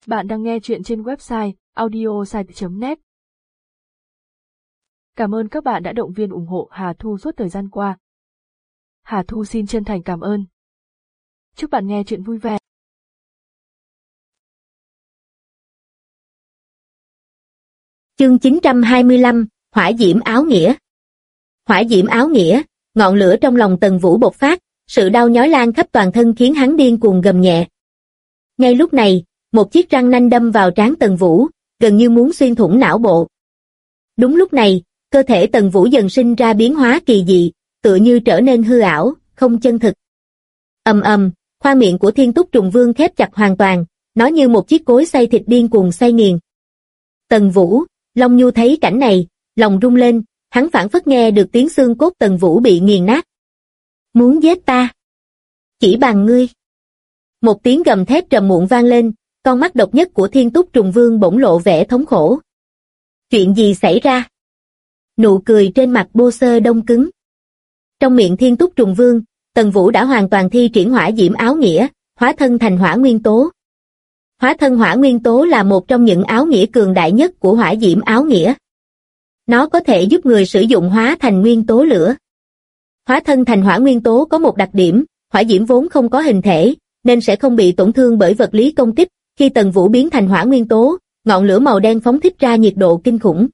Bạn đang nghe chuyện trên website audiosite.net. Cảm ơn các bạn đã động viên ủng hộ Hà Thu suốt thời gian qua. Hà Thu xin chân thành cảm ơn. Chúc bạn nghe chuyện vui vẻ. Chương 925, Hỏa diễm áo nghĩa. Hỏa diễm áo nghĩa, ngọn lửa trong lòng Tần Vũ bộc phát, sự đau nhói lan khắp toàn thân khiến hắn điên cuồng gầm nhẹ. Ngay lúc này, một chiếc răng nanh đâm vào trán Tần Vũ, gần như muốn xuyên thủng não bộ. Đúng lúc này, cơ thể Tần Vũ dần sinh ra biến hóa kỳ dị, tựa như trở nên hư ảo, không chân thực. Ầm ầm, khoang miệng của Thiên Túc Trùng Vương khép chặt hoàn toàn, nó như một chiếc cối xay thịt điên cuồng xay nghiền. Tần Vũ, Long Nhu thấy cảnh này, lòng rung lên, hắn phảng phất nghe được tiếng xương cốt Tần Vũ bị nghiền nát. Muốn giết ta? Chỉ bằng ngươi. Một tiếng gầm thét trầm muộn vang lên, con mắt độc nhất của Thiên Túc Trùng Vương bỗng lộ vẻ thống khổ. Chuyện gì xảy ra? Nụ cười trên mặt Bô Sơ đông cứng. Trong miệng Thiên Túc Trùng Vương, Tần Vũ đã hoàn toàn thi triển hỏa diễm áo nghĩa, hóa thân thành hỏa nguyên tố. Hóa thân hỏa nguyên tố là một trong những áo nghĩa cường đại nhất của hỏa diễm áo nghĩa. Nó có thể giúp người sử dụng hóa thành nguyên tố lửa. Hóa thân thành hỏa nguyên tố có một đặc điểm, hỏa diễm vốn không có hình thể, nên sẽ không bị tổn thương bởi vật lý công kích. Khi Tần Vũ biến thành hỏa nguyên tố, ngọn lửa màu đen phóng thích ra nhiệt độ kinh khủng.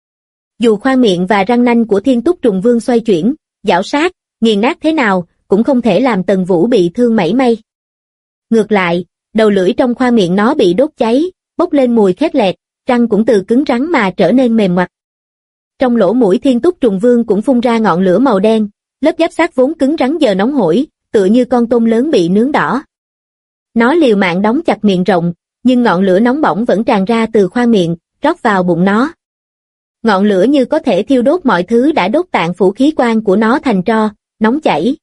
Dù khoang miệng và răng nanh của Thiên Túc Trùng Vương xoay chuyển, giảo sát, nghiền nát thế nào, cũng không thể làm Tần Vũ bị thương mảy may. Ngược lại, đầu lưỡi trong khoang miệng nó bị đốt cháy, bốc lên mùi khét lẹt, răng cũng từ cứng rắn mà trở nên mềm ngoặt. Trong lỗ mũi Thiên Túc Trùng Vương cũng phun ra ngọn lửa màu đen, lớp giáp xác vốn cứng rắn giờ nóng hổi, tựa như con tôm lớn bị nướng đỏ. Nó liều mạng đóng chặt miệng rộng, nhưng ngọn lửa nóng bỏng vẫn tràn ra từ khoang miệng, rót vào bụng nó. Ngọn lửa như có thể thiêu đốt mọi thứ đã đốt tạng phủ khí quan của nó thành tro, nóng chảy.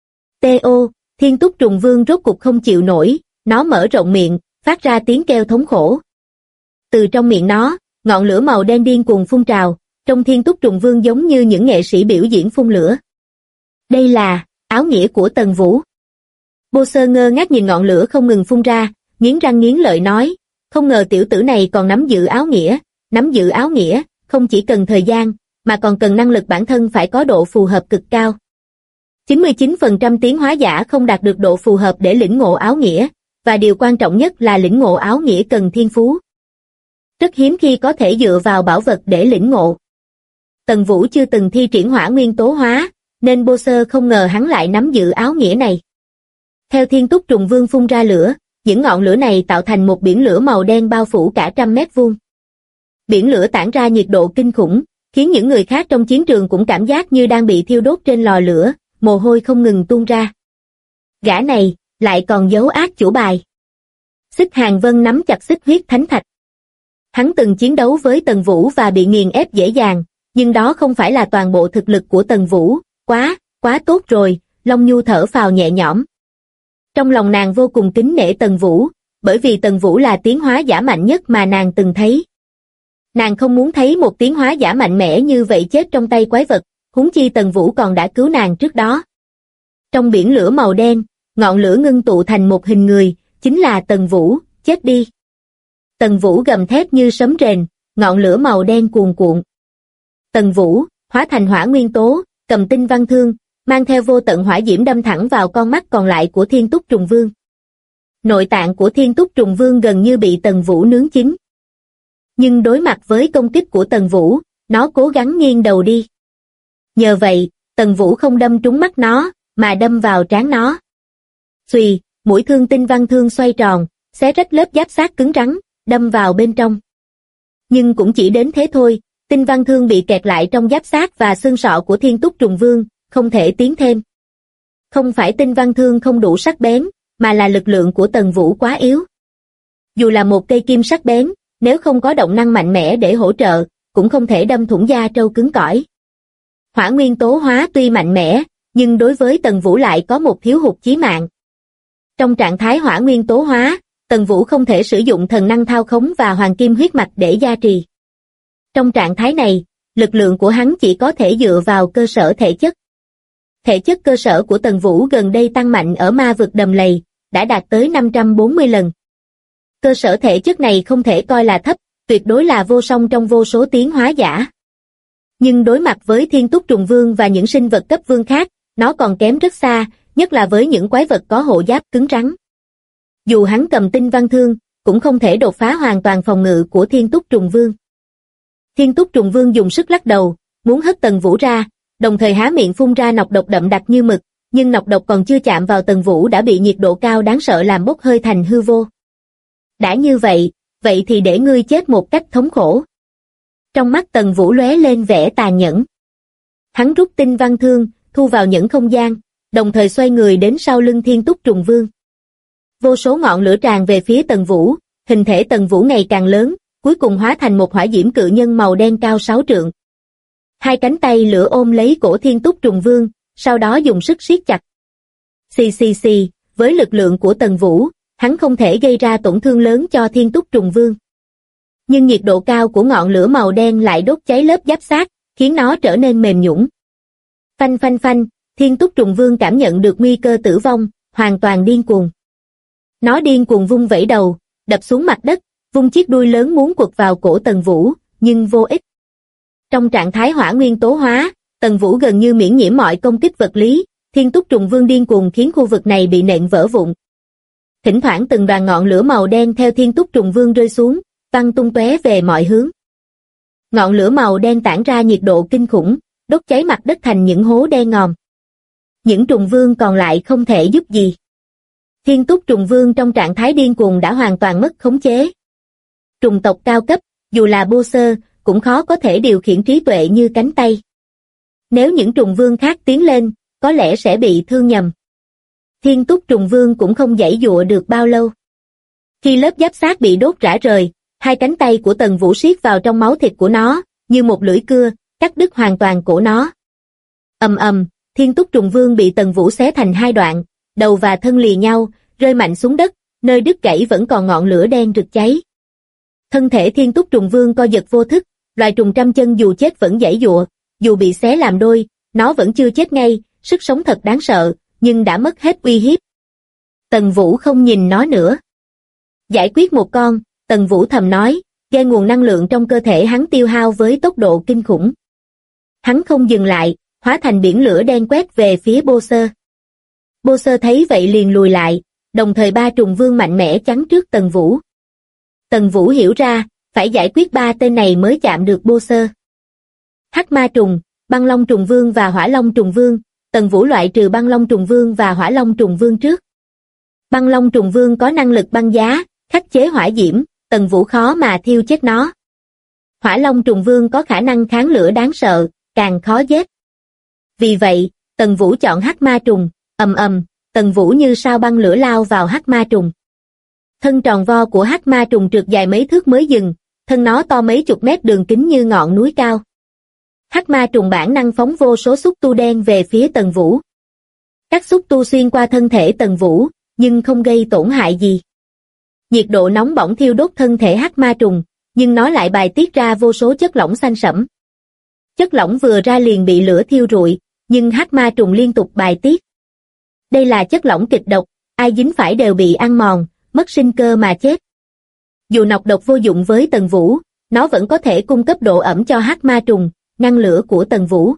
T.O. Thiên Túc Trùng Vương rốt cục không chịu nổi, nó mở rộng miệng, phát ra tiếng kêu thống khổ. Từ trong miệng nó, ngọn lửa màu đen điên cuồng phun trào, trong Thiên Túc Trùng Vương giống như những nghệ sĩ biểu diễn phun lửa. Đây là áo nghĩa của Tần Vũ. Bô Sơ ngơ ngác nhìn ngọn lửa không ngừng phun ra, nghiến răng nghiến lợi nói, không ngờ tiểu tử này còn nắm giữ áo nghĩa. Nắm giữ áo nghĩa, không chỉ cần thời gian, mà còn cần năng lực bản thân phải có độ phù hợp cực cao. 99% tiến hóa giả không đạt được độ phù hợp để lĩnh ngộ áo nghĩa, và điều quan trọng nhất là lĩnh ngộ áo nghĩa cần thiên phú. Rất hiếm khi có thể dựa vào bảo vật để lĩnh ngộ. Tần Vũ chưa từng thi triển hỏa nguyên tố hóa, nên Bô Sơ không ngờ hắn lại nắm giữ áo nghĩa này. Theo Thiên Túc Trùng Vương phun ra lửa, những ngọn lửa này tạo thành một biển lửa màu đen bao phủ cả 100 mét vuông. Biển lửa tản ra nhiệt độ kinh khủng, khiến những người khác trong chiến trường cũng cảm giác như đang bị thiêu đốt trên lò lửa, mồ hôi không ngừng tuôn ra. Gã này, lại còn giấu ác chủ bài. Xích Hàng Vân nắm chặt xích huyết thánh thạch. Hắn từng chiến đấu với Tần Vũ và bị nghiền ép dễ dàng, nhưng đó không phải là toàn bộ thực lực của Tần Vũ. Quá tốt rồi, Long Nhu thở phào nhẹ nhõm. Trong lòng nàng vô cùng kính nể Tần Vũ, bởi vì Tần Vũ là tiến hóa giả mạnh nhất mà nàng từng thấy. Nàng không muốn thấy một tiến hóa giả mạnh mẽ như vậy chết trong tay quái vật, huống chi Tần Vũ còn đã cứu nàng trước đó. Trong biển lửa màu đen, ngọn lửa ngưng tụ thành một hình người, chính là Tần Vũ, chết đi. Tần Vũ gầm thét như sấm rền, ngọn lửa màu đen cuồn cuộn. Tần Vũ, hóa thành hỏa nguyên tố, cầm tinh văn thương, mang theo vô tận hỏa diễm đâm thẳng vào con mắt còn lại của Thiên Túc Trùng Vương. Nội tạng của Thiên Túc Trùng Vương gần như bị Tần Vũ nướng chín. Nhưng đối mặt với công kích của Tần Vũ, nó cố gắng nghiêng đầu đi. Nhờ vậy, Tần Vũ không đâm trúng mắt nó, mà đâm vào trán nó. Xuỳ, mũi thương tinh văn thương xoay tròn, xé rách lớp giáp xác cứng rắn, đâm vào bên trong. Nhưng cũng chỉ đến thế thôi, tinh văn thương bị kẹt lại trong giáp xác và xương sọ của Thiên Túc Trùng Vương, không thể tiến thêm. Không phải tinh văn thương không đủ sắc bén, mà là lực lượng của Tần Vũ quá yếu. Dù là một cây kim sắc bén, nếu không có động năng mạnh mẽ để hỗ trợ, cũng không thể đâm thủng da trâu cứng cỏi. Hỏa nguyên tố hóa tuy mạnh mẽ, nhưng đối với Tần Vũ lại có một thiếu hụt chí mạng. Trong trạng thái hỏa nguyên tố hóa, Tần Vũ không thể sử dụng thần năng thao khống và hoàng kim huyết mạch để gia trì. Trong trạng thái này, lực lượng của hắn chỉ có thể dựa vào cơ sở thể chất. Thể chất cơ sở của Tần Vũ gần đây tăng mạnh ở ma vực đầm lầy, đã đạt tới 540 lần. Cơ sở thể chất này không thể coi là thấp, tuyệt đối là vô song trong vô số tiến hóa giả. Nhưng đối mặt với Thiên Túc Trùng Vương và những sinh vật cấp vương khác, nó còn kém rất xa, nhất là với những quái vật có hộ giáp cứng rắn. Dù hắn cầm tinh văn thương, cũng không thể đột phá hoàn toàn phòng ngự của Thiên Túc Trùng Vương. Thiên Túc Trùng Vương dùng sức lắc đầu, muốn hất Tần Vũ ra, đồng thời há miệng phun ra nọc độc đậm đặc như mực, nhưng nọc độc còn chưa chạm vào Tần Vũ đã bị nhiệt độ cao đáng sợ làm bốc hơi thành hư vô. Đã như vậy, vậy thì để ngươi chết một cách thống khổ. Trong mắt Tần Vũ lóe lên vẻ tàn nhẫn. Hắn rút tinh văn thương, thu vào nhẫn không gian, đồng thời xoay người đến sau lưng Thiên Túc Trùng Vương. Vô số ngọn lửa tràn về phía Tần Vũ, hình thể Tần Vũ ngày càng lớn, cuối cùng hóa thành một hỏa diễm cự nhân màu đen cao 6 trượng. Hai cánh tay lửa ôm lấy cổ Thiên Túc Trùng Vương, sau đó dùng sức siết chặt. Xì xì xì, với lực lượng của Tần Vũ, hắn không thể gây ra tổn thương lớn cho Thiên Túc Trùng Vương. Nhưng nhiệt độ cao của ngọn lửa màu đen lại đốt cháy lớp giáp xác, khiến nó trở nên mềm nhũn. Phanh phanh phanh, Thiên Túc Trùng Vương cảm nhận được nguy cơ tử vong, hoàn toàn điên cuồng. Nó điên cuồng vung vẩy đầu, đập xuống mặt đất, vung chiếc đuôi lớn muốn quật vào cổ Tần Vũ, nhưng vô ích. Trong trạng thái hỏa nguyên tố hóa, Tần Vũ gần như miễn nhiễm mọi công kích vật lý, Thiên Túc Trùng Vương điên cuồng khiến khu vực này bị nện vỡ vụn. Thỉnh thoảng từng đoàn ngọn lửa màu đen theo Thiên Túc Trùng Vương rơi xuống, văng tung tóe về mọi hướng. Ngọn lửa màu đen tản ra nhiệt độ kinh khủng, đốt cháy mặt đất thành những hố đen ngòm. Những trùng vương còn lại không thể giúp gì. Thiên Túc Trùng Vương trong trạng thái điên cuồng đã hoàn toàn mất khống chế. Trùng tộc cao cấp, dù là Boxer, cũng khó có thể điều khiển trí tuệ như cánh tay. Nếu những trùng vương khác tiến lên, có lẽ sẽ bị thương nhầm. Thiên Túc Trùng Vương cũng không giãy giụa được bao lâu. Khi lớp giáp xác bị đốt rã rời, hai cánh tay của Tần Vũ siết vào trong máu thịt của nó, như một lưỡi cưa, cắt đứt hoàn toàn cổ nó. Ầm ầm, Thiên Túc Trùng Vương bị Tần Vũ xé thành hai đoạn, đầu và thân lìa nhau, rơi mạnh xuống đất, nơi đứt gãy vẫn còn ngọn lửa đen rực cháy. Thân thể Thiên Túc Trùng Vương co giật vô thức, loài trùng trăm chân dù chết vẫn giãy giụa, dù bị xé làm đôi, nó vẫn chưa chết ngay, sức sống thật đáng sợ, nhưng đã mất hết uy hiếp. Tần Vũ không nhìn nó nữa. Giải quyết một con, Tần Vũ thầm nói, ghe nguồn năng lượng trong cơ thể hắn tiêu hao với tốc độ kinh khủng. Hắn không dừng lại, hóa thành biển lửa đen quét về phía Boxer. Boxer thấy vậy liền lùi lại, đồng thời ba trùng vương mạnh mẽ chắn trước Tần Vũ. Tần Vũ hiểu ra, phải giải quyết ba tên này mới chạm được Boxer. Hắc ma trùng, băng long trùng vương và hỏa long trùng vương, Tần Vũ loại trừ băng long trùng vương và hỏa long trùng vương trước. Băng long trùng vương có năng lực băng giá, khắc chế hỏa diễm, Tần Vũ khó mà thiêu chết nó. Hỏa long trùng vương có khả năng kháng lửa đáng sợ, càng khó giết. Vì vậy, Tần Vũ chọn hắc ma trùng, ầm ầm, Tần Vũ như sao băng lửa lao vào hắc ma trùng. Thân tròn vo của hắc ma trùng trượt dài mấy thước mới dừng, thân nó to mấy chục mét đường kính như ngọn núi cao. Hắc ma trùng bản năng phóng vô số xúc tu đen về phía Tần Vũ. Các xúc tu xuyên qua thân thể Tần Vũ, nhưng không gây tổn hại gì. Nhiệt độ nóng bỏng thiêu đốt thân thể hắc ma trùng, nhưng nó lại bài tiết ra vô số chất lỏng xanh sẫm. Chất lỏng vừa ra liền bị lửa thiêu rụi, nhưng hắc ma trùng liên tục bài tiết. Đây là chất lỏng kịch độc, ai dính phải đều bị ăn mòn, mất sinh cơ mà chết. Dù nọc độc vô dụng với Tần Vũ, nó vẫn có thể cung cấp độ ẩm cho hắc ma trùng, ngăn lửa của Tần Vũ.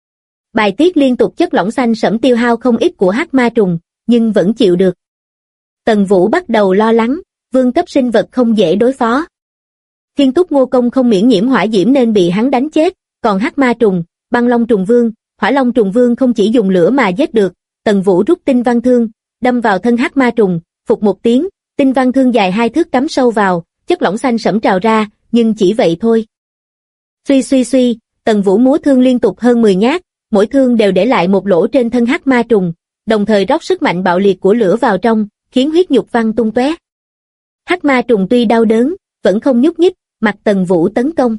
Bài tiết liên tục chất lỏng xanh sẫm tiêu hao không ít của hắc ma trùng, nhưng vẫn chịu được. Tần Vũ bắt đầu lo lắng, vương cấp sinh vật không dễ đối phó. Thiên Túc Ngô Công không miễn nhiễm hỏa diễm nên bị hắn đánh chết, còn hắc ma trùng, băng long trùng vương, hỏa long trùng vương không chỉ dùng lửa mà giết được. Tần Vũ rút tinh văn thương, đâm vào thân hắc ma trùng, phụt một tiếng, tinh văn thương dài 2 thước cắm sâu vào, chất lỏng xanh sẫm trào ra, nhưng chỉ vậy thôi. Suy suy suy, Tần Vũ múa thương liên tục hơn 10 nhát, mỗi thương đều để lại một lỗ trên thân hắc ma trùng, đồng thời rót sức mạnh bạo liệt của lửa vào trong, khiến huyết nhục văng tung tóe. Hắc ma trùng tuy đau đớn, vẫn không nhúc nhích, mặc Tần Vũ tấn công.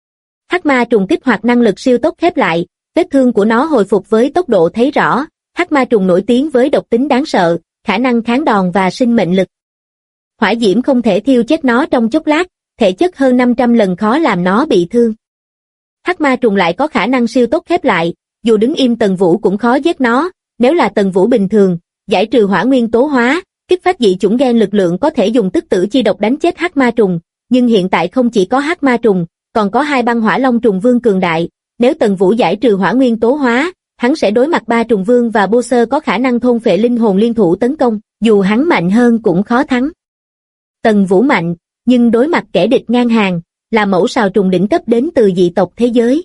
Hắc ma trùng kích hoạt năng lực siêu tốc khép lại, vết thương của nó hồi phục với tốc độ thấy rõ. Hắc ma trùng nổi tiếng với độc tính đáng sợ, khả năng kháng đòn và sinh mệnh lực. Hỏa diễm không thể thiêu chết nó trong chốc lát, thể chất hơn 500 lần khó làm nó bị thương. Hắc ma trùng lại có khả năng siêu tốc khép lại, dù đứng im Tần Vũ cũng khó giết nó, nếu là Tần Vũ bình thường, giải trừ hỏa nguyên tố hóa, Kích phát dị chủng gen lực lượng có thể dùng tức tử chi độc đánh chết hắc ma trùng, nhưng hiện tại không chỉ có hắc ma trùng, còn có hai băng hỏa long trùng vương cường đại, nếu Tần Vũ giải trừ hỏa nguyên tố hóa, hắn sẽ đối mặt ba trùng vương và Bô Sơ có khả năng thôn phệ linh hồn liên thủ tấn công, dù hắn mạnh hơn cũng khó thắng. Tần Vũ mạnh, nhưng đối mặt kẻ địch ngang hàng, là mẫu sào trùng đỉnh cấp đến từ dị tộc thế giới.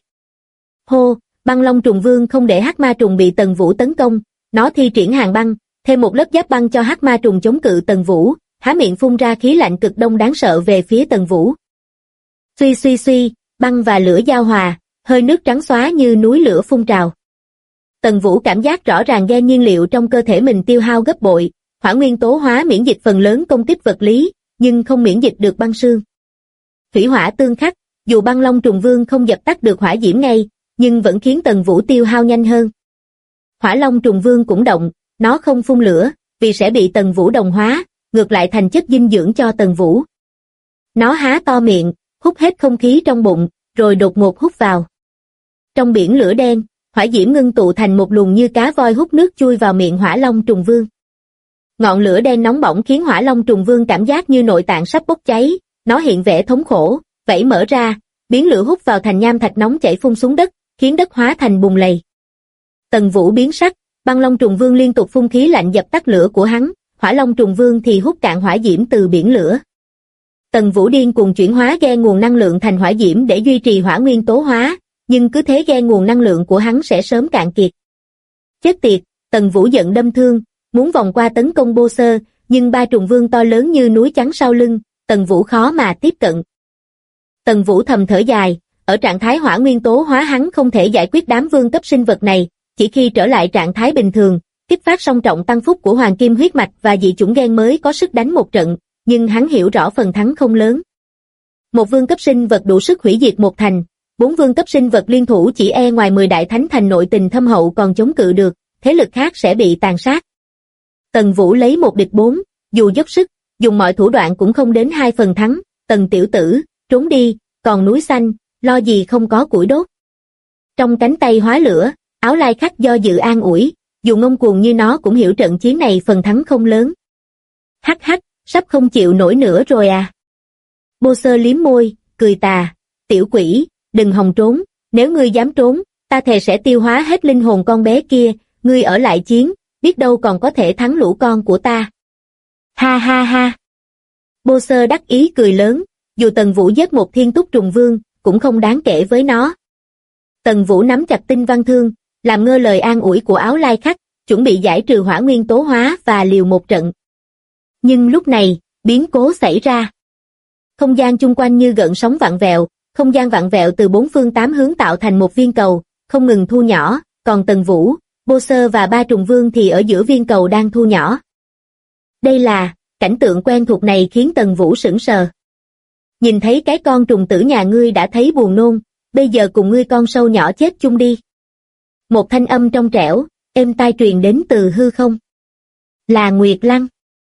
Hô, băng long trùng vương không để hắc ma trùng bị Tần Vũ tấn công, nó thi triển hàng băng, thêm một lớp giáp băng cho hắc ma trùng chống cự Tần Vũ, há miệng phun ra khí lạnh cực đông đáng sợ về phía Tần Vũ. Suy suy suy, băng và lửa giao hòa, hơi nước trắng xóa như núi lửa phun trào. Tần Vũ cảm giác rõ ràng gen nhiên liệu trong cơ thể mình tiêu hao gấp bội, hỏa nguyên tố hóa miễn dịch phần lớn công kích vật lý, nhưng không miễn dịch được băng xương. Thủy hỏa tương khắc, dù băng long trùng vương không dập tắt được hỏa diễm ngay, nhưng vẫn khiến Tần Vũ tiêu hao nhanh hơn. Hỏa long trùng vương cũng động, nó không phun lửa, vì sẽ bị Tần Vũ đồng hóa, ngược lại thành chất dinh dưỡng cho Tần Vũ. Nó há to miệng, hút hết không khí trong bụng, rồi đột ngột hút vào. Trong biển lửa đen, hỏa diễm ngưng tụ thành một luồng như cá voi hút nước chui vào miệng hỏa long trùng vương. Ngọn lửa đen nóng bỏng khiến hỏa long trùng vương cảm giác như nội tạng sắp bốc cháy, nó hiện vẻ thống khổ, vảy mở ra, biến lửa hút vào thành nham thạch nóng chảy phun xuống đất, khiến đất hóa thành bùn lầy. Tần Vũ biến sắc, băng long trùng vương liên tục phun khí lạnh dập tắt lửa của hắn, hỏa long trùng vương thì hút cạn hỏa diễm từ biển lửa. Tần Vũ điên cuồng chuyển hóa gen nguồn năng lượng thành hỏa diễm để duy trì hỏa nguyên tố hóa, nhưng cứ thế gen nguồn năng lượng của hắn sẽ sớm cạn kiệt. Chết tiệt, Tần Vũ giận đâm thương, muốn vòng qua tấn công Bô Sơ, nhưng ba trùng vương to lớn như núi chắn sau lưng, Tần Vũ khó mà tiếp cận. Tần Vũ thầm thở dài, ở trạng thái hỏa nguyên tố hóa hắn không thể giải quyết đám vương cấp sinh vật này, chỉ khi trở lại trạng thái bình thường, kích phát song trọng tăng phúc của hoàng kim huyết mạch và dị chủng gen mới có sức đánh một trận, nhưng hắn hiểu rõ phần thắng không lớn. Một vương cấp sinh vật đủ sức hủy diệt một thành, 4 vương cấp sinh vật liên thủ chỉ e ngoài 10 đại thánh thành nội tình thâm hậu còn chống cự được, thế lực khác sẽ bị tàn sát. Tần Vũ lấy 1 địch 4, dù dốc sức, dùng mọi thủ đoạn cũng không đến 2 phần thắng, Tần tiểu tử, trốn đi, còn núi xanh, lo gì không có củi đốt. Trong cánh tay hóa lửa, Áo Lai Khách do dự an ủi, dù ngông cuồng như nó cũng hiểu trận chiến này phần thắng không lớn. Hắc hắc, sắp không chịu nổi nữa rồi à. Bô Sơ liếm môi, cười tà, tiểu quỷ, đừng hòng trốn, nếu ngươi dám trốn, ta thề sẽ tiêu hóa hết linh hồn con bé kia, ngươi ở lại chiến, biết đâu còn có thể thắng lũ con của ta. Ha ha ha. Bô Sơ đắc ý cười lớn, dù Tần Vũ giết một thiên túc trùng vương, cũng không đáng kể với nó. Tần Vũ nắm chặt tinh văn thương, làm ngơ lời an ủi của Áo Lai Khách, chuẩn bị giải trừ hỏa nguyên tố hóa và liều một trận. Nhưng lúc này, biến cố xảy ra. Không gian chung quanh như gợn sóng vặn vẹo, không gian vặn vẹo từ 4 phương 8 hướng tạo thành một viên cầu, không ngừng thu nhỏ, còn Tần Vũ, Bô Sơ và ba trùng vương thì ở giữa viên cầu đang thu nhỏ. Đây là, cảnh tượng quen thuộc này khiến Tần Vũ sững sờ. Nhìn thấy cái con trùng tử nhà ngươi đã thấy buồn nôn, bây giờ cùng ngươi con sâu nhỏ chết chung đi. Một thanh âm trong trẻo, êm tai truyền đến từ hư không. Là Nguyệt Lăng.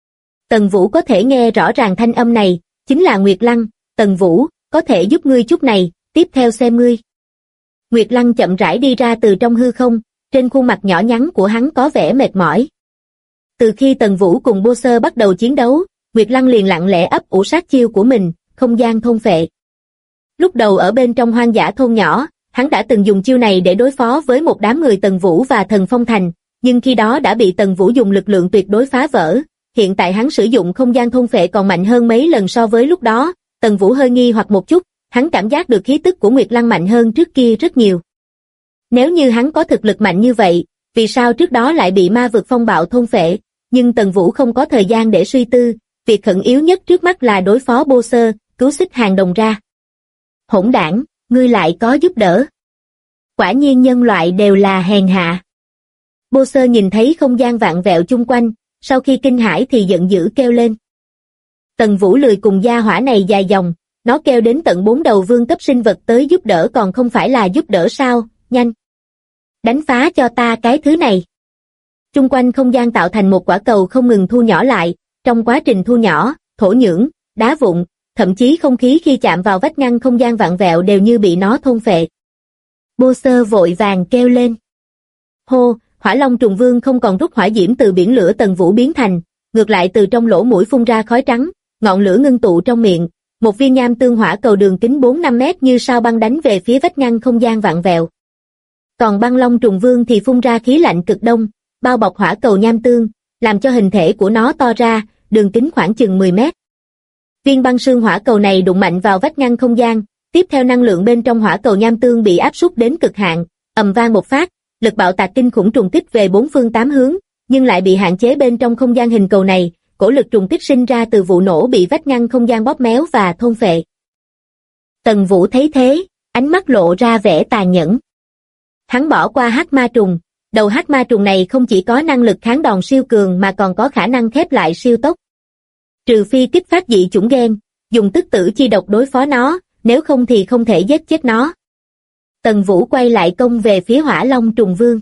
Tần Vũ có thể nghe rõ ràng thanh âm này, chính là Nguyệt Lăng. Tần Vũ, có thể giúp ngươi chút này, tiếp theo xem ngươi. Nguyệt Lăng chậm rãi đi ra từ trong hư không, trên khuôn mặt nhỏ nhắn của hắn có vẻ mệt mỏi. Từ khi Tần Vũ cùng Bô Sơ bắt đầu chiến đấu, Nguyệt Lăng liền lặng lẽ ấp ủ sát chiêu của mình, không gian thôn phệ. Lúc đầu ở bên trong hoang dã thôn nhỏ, hắn đã từng dùng chiêu này để đối phó với một đám người Tần Vũ và Thần Phong Thành, nhưng khi đó đã bị Tần Vũ dùng lực lượng tuyệt đối phá vỡ. Hiện tại hắn sử dụng không gian thôn phệ còn mạnh hơn mấy lần so với lúc đó. Tần Vũ hơi nghi hoặc một chút, hắn cảm giác được khí tức của Nguyệt Lăng mạnh hơn trước kia rất nhiều. Nếu như hắn có thực lực mạnh như vậy, vì sao trước đó lại bị ma vực phong bạo thôn phệ? Nhưng Tần Vũ không có thời gian để suy tư, việc khẩn yếu nhất trước mắt là đối phó Bô Sơ, cứu xích hàng đồng ra. Hỗn đảng, ngươi lại có giúp đỡ. Quả nhiên nhân loại đều là hèn hạ. Bô Sơ nhìn thấy không gian vạn vẹo chung quanh, sau khi kinh hãi thì giận dữ kêu lên. Tần Vũ lười cùng gia hỏa này dài dòng, nó kêu đến tận 4 đầu vương cấp sinh vật tới giúp đỡ còn không phải là giúp đỡ sao, nhanh. Đánh phá cho ta cái thứ này. Chung quanh không gian tạo thành một quả cầu không ngừng thu nhỏ lại, trong quá trình thu nhỏ, thổ nhưỡng, đá vụn, thậm chí không khí khi chạm vào vách ngăn không gian vặn vẹo đều như bị nó thôn phệ. Bô Sơ vội vàng kêu lên. Hô, Hỏa Long trùng vương không còn rút hỏa diễm từ biển lửa Tần Vũ biến thành, ngược lại từ trong lỗ mũi phun ra khói trắng, ngọn lửa ngưng tụ trong miệng, một viên nham tương hỏa cầu đường kính 4-5 mét như sao băng đánh về phía vách ngăn không gian vặn vẹo. Còn băng long trùng vương thì phun ra khí lạnh cực đông, bao bọc hỏa cầu nham tương, làm cho hình thể của nó to ra, đường kính khoảng chừng 10 mét. Viên băng sương hỏa cầu này đụng mạnh vào vách ngăn không gian, tiếp theo năng lượng bên trong hỏa cầu nham tương bị áp suất đến cực hạn, ầm vang một phát, lực bạo tạc kinh khủng trùng kích về 4 phương 8 hướng, nhưng lại bị hạn chế bên trong không gian hình cầu này, cổ lực trùng kích sinh ra từ vụ nổ bị vách ngăn không gian bóp méo và thôn phệ. Tần Vũ thấy thế, ánh mắt lộ ra vẻ tàn nhẫn. Hắn bỏ qua hắc ma trùng, đầu hắc ma trùng này không chỉ có năng lực kháng đòn siêu cường mà còn có khả năng khép lại siêu tốc. Trừ phi kích phát dị chủng gen, dùng tức tử chi độc đối phó nó, nếu không thì không thể giết chết nó. Tần Vũ quay lại công về phía hỏa long trùng vương.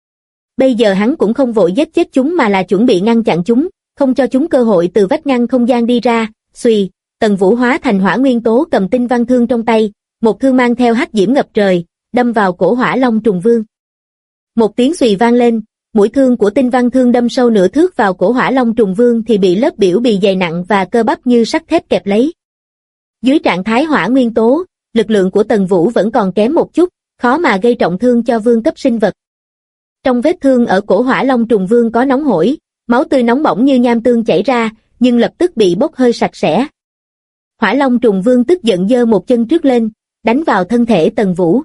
Bây giờ hắn cũng không vội giết chết chúng mà là chuẩn bị ngăn chặn chúng, không cho chúng cơ hội từ vách ngăn không gian đi ra. Xùy, Tần Vũ hóa thành hỏa nguyên tố cầm tinh văn thương trong tay, một thương mang theo hắc diễm ngập trời, đâm vào cổ hỏa long trùng vương. Một tiếng xùy vang lên, mũi thương của tinh văn thương đâm sâu nửa thước vào cổ hỏa long trùng vương thì bị lớp biểu bì dày nặng và cơ bắp như sắt thép kẹp lấy. Dưới trạng thái hỏa nguyên tố, lực lượng của Tần Vũ vẫn còn kém một chút, khó mà gây trọng thương cho vương cấp sinh vật. Trong vết thương ở cổ hỏa long trùng vương có nóng hổi, máu tươi nóng bỏng như nham tương chảy ra, nhưng lập tức bị bốc hơi sạch sẽ. Hỏa long trùng vương tức giận giơ một chân trước lên, đánh vào thân thể Tần Vũ.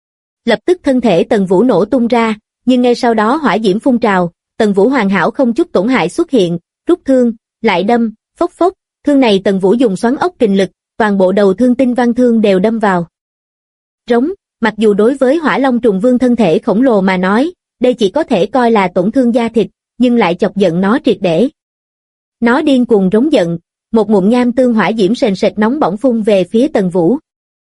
Lập tức thân thể Tần Vũ nổ tung ra, nhưng ngay sau đó hỏa diễm phun trào, Tần Vũ hoàn hảo không chút tổn hại xuất hiện, rút thương, lại đâm, phốc phốc, thương này Tần Vũ dùng xoắn ốc kình lực, toàn bộ đầu thương tinh văn thương đều đâm vào. Rống, mặc dù đối với hỏa long trùng vương thân thể khổng lồ mà nói, đây chỉ có thể coi là tổn thương da thịt, nhưng lại chọc giận nó triệt để. Nó điên cuồng rống giận, một ngụm nham tương hỏa diễm sền sệt nóng bỏng phun về phía Tần Vũ.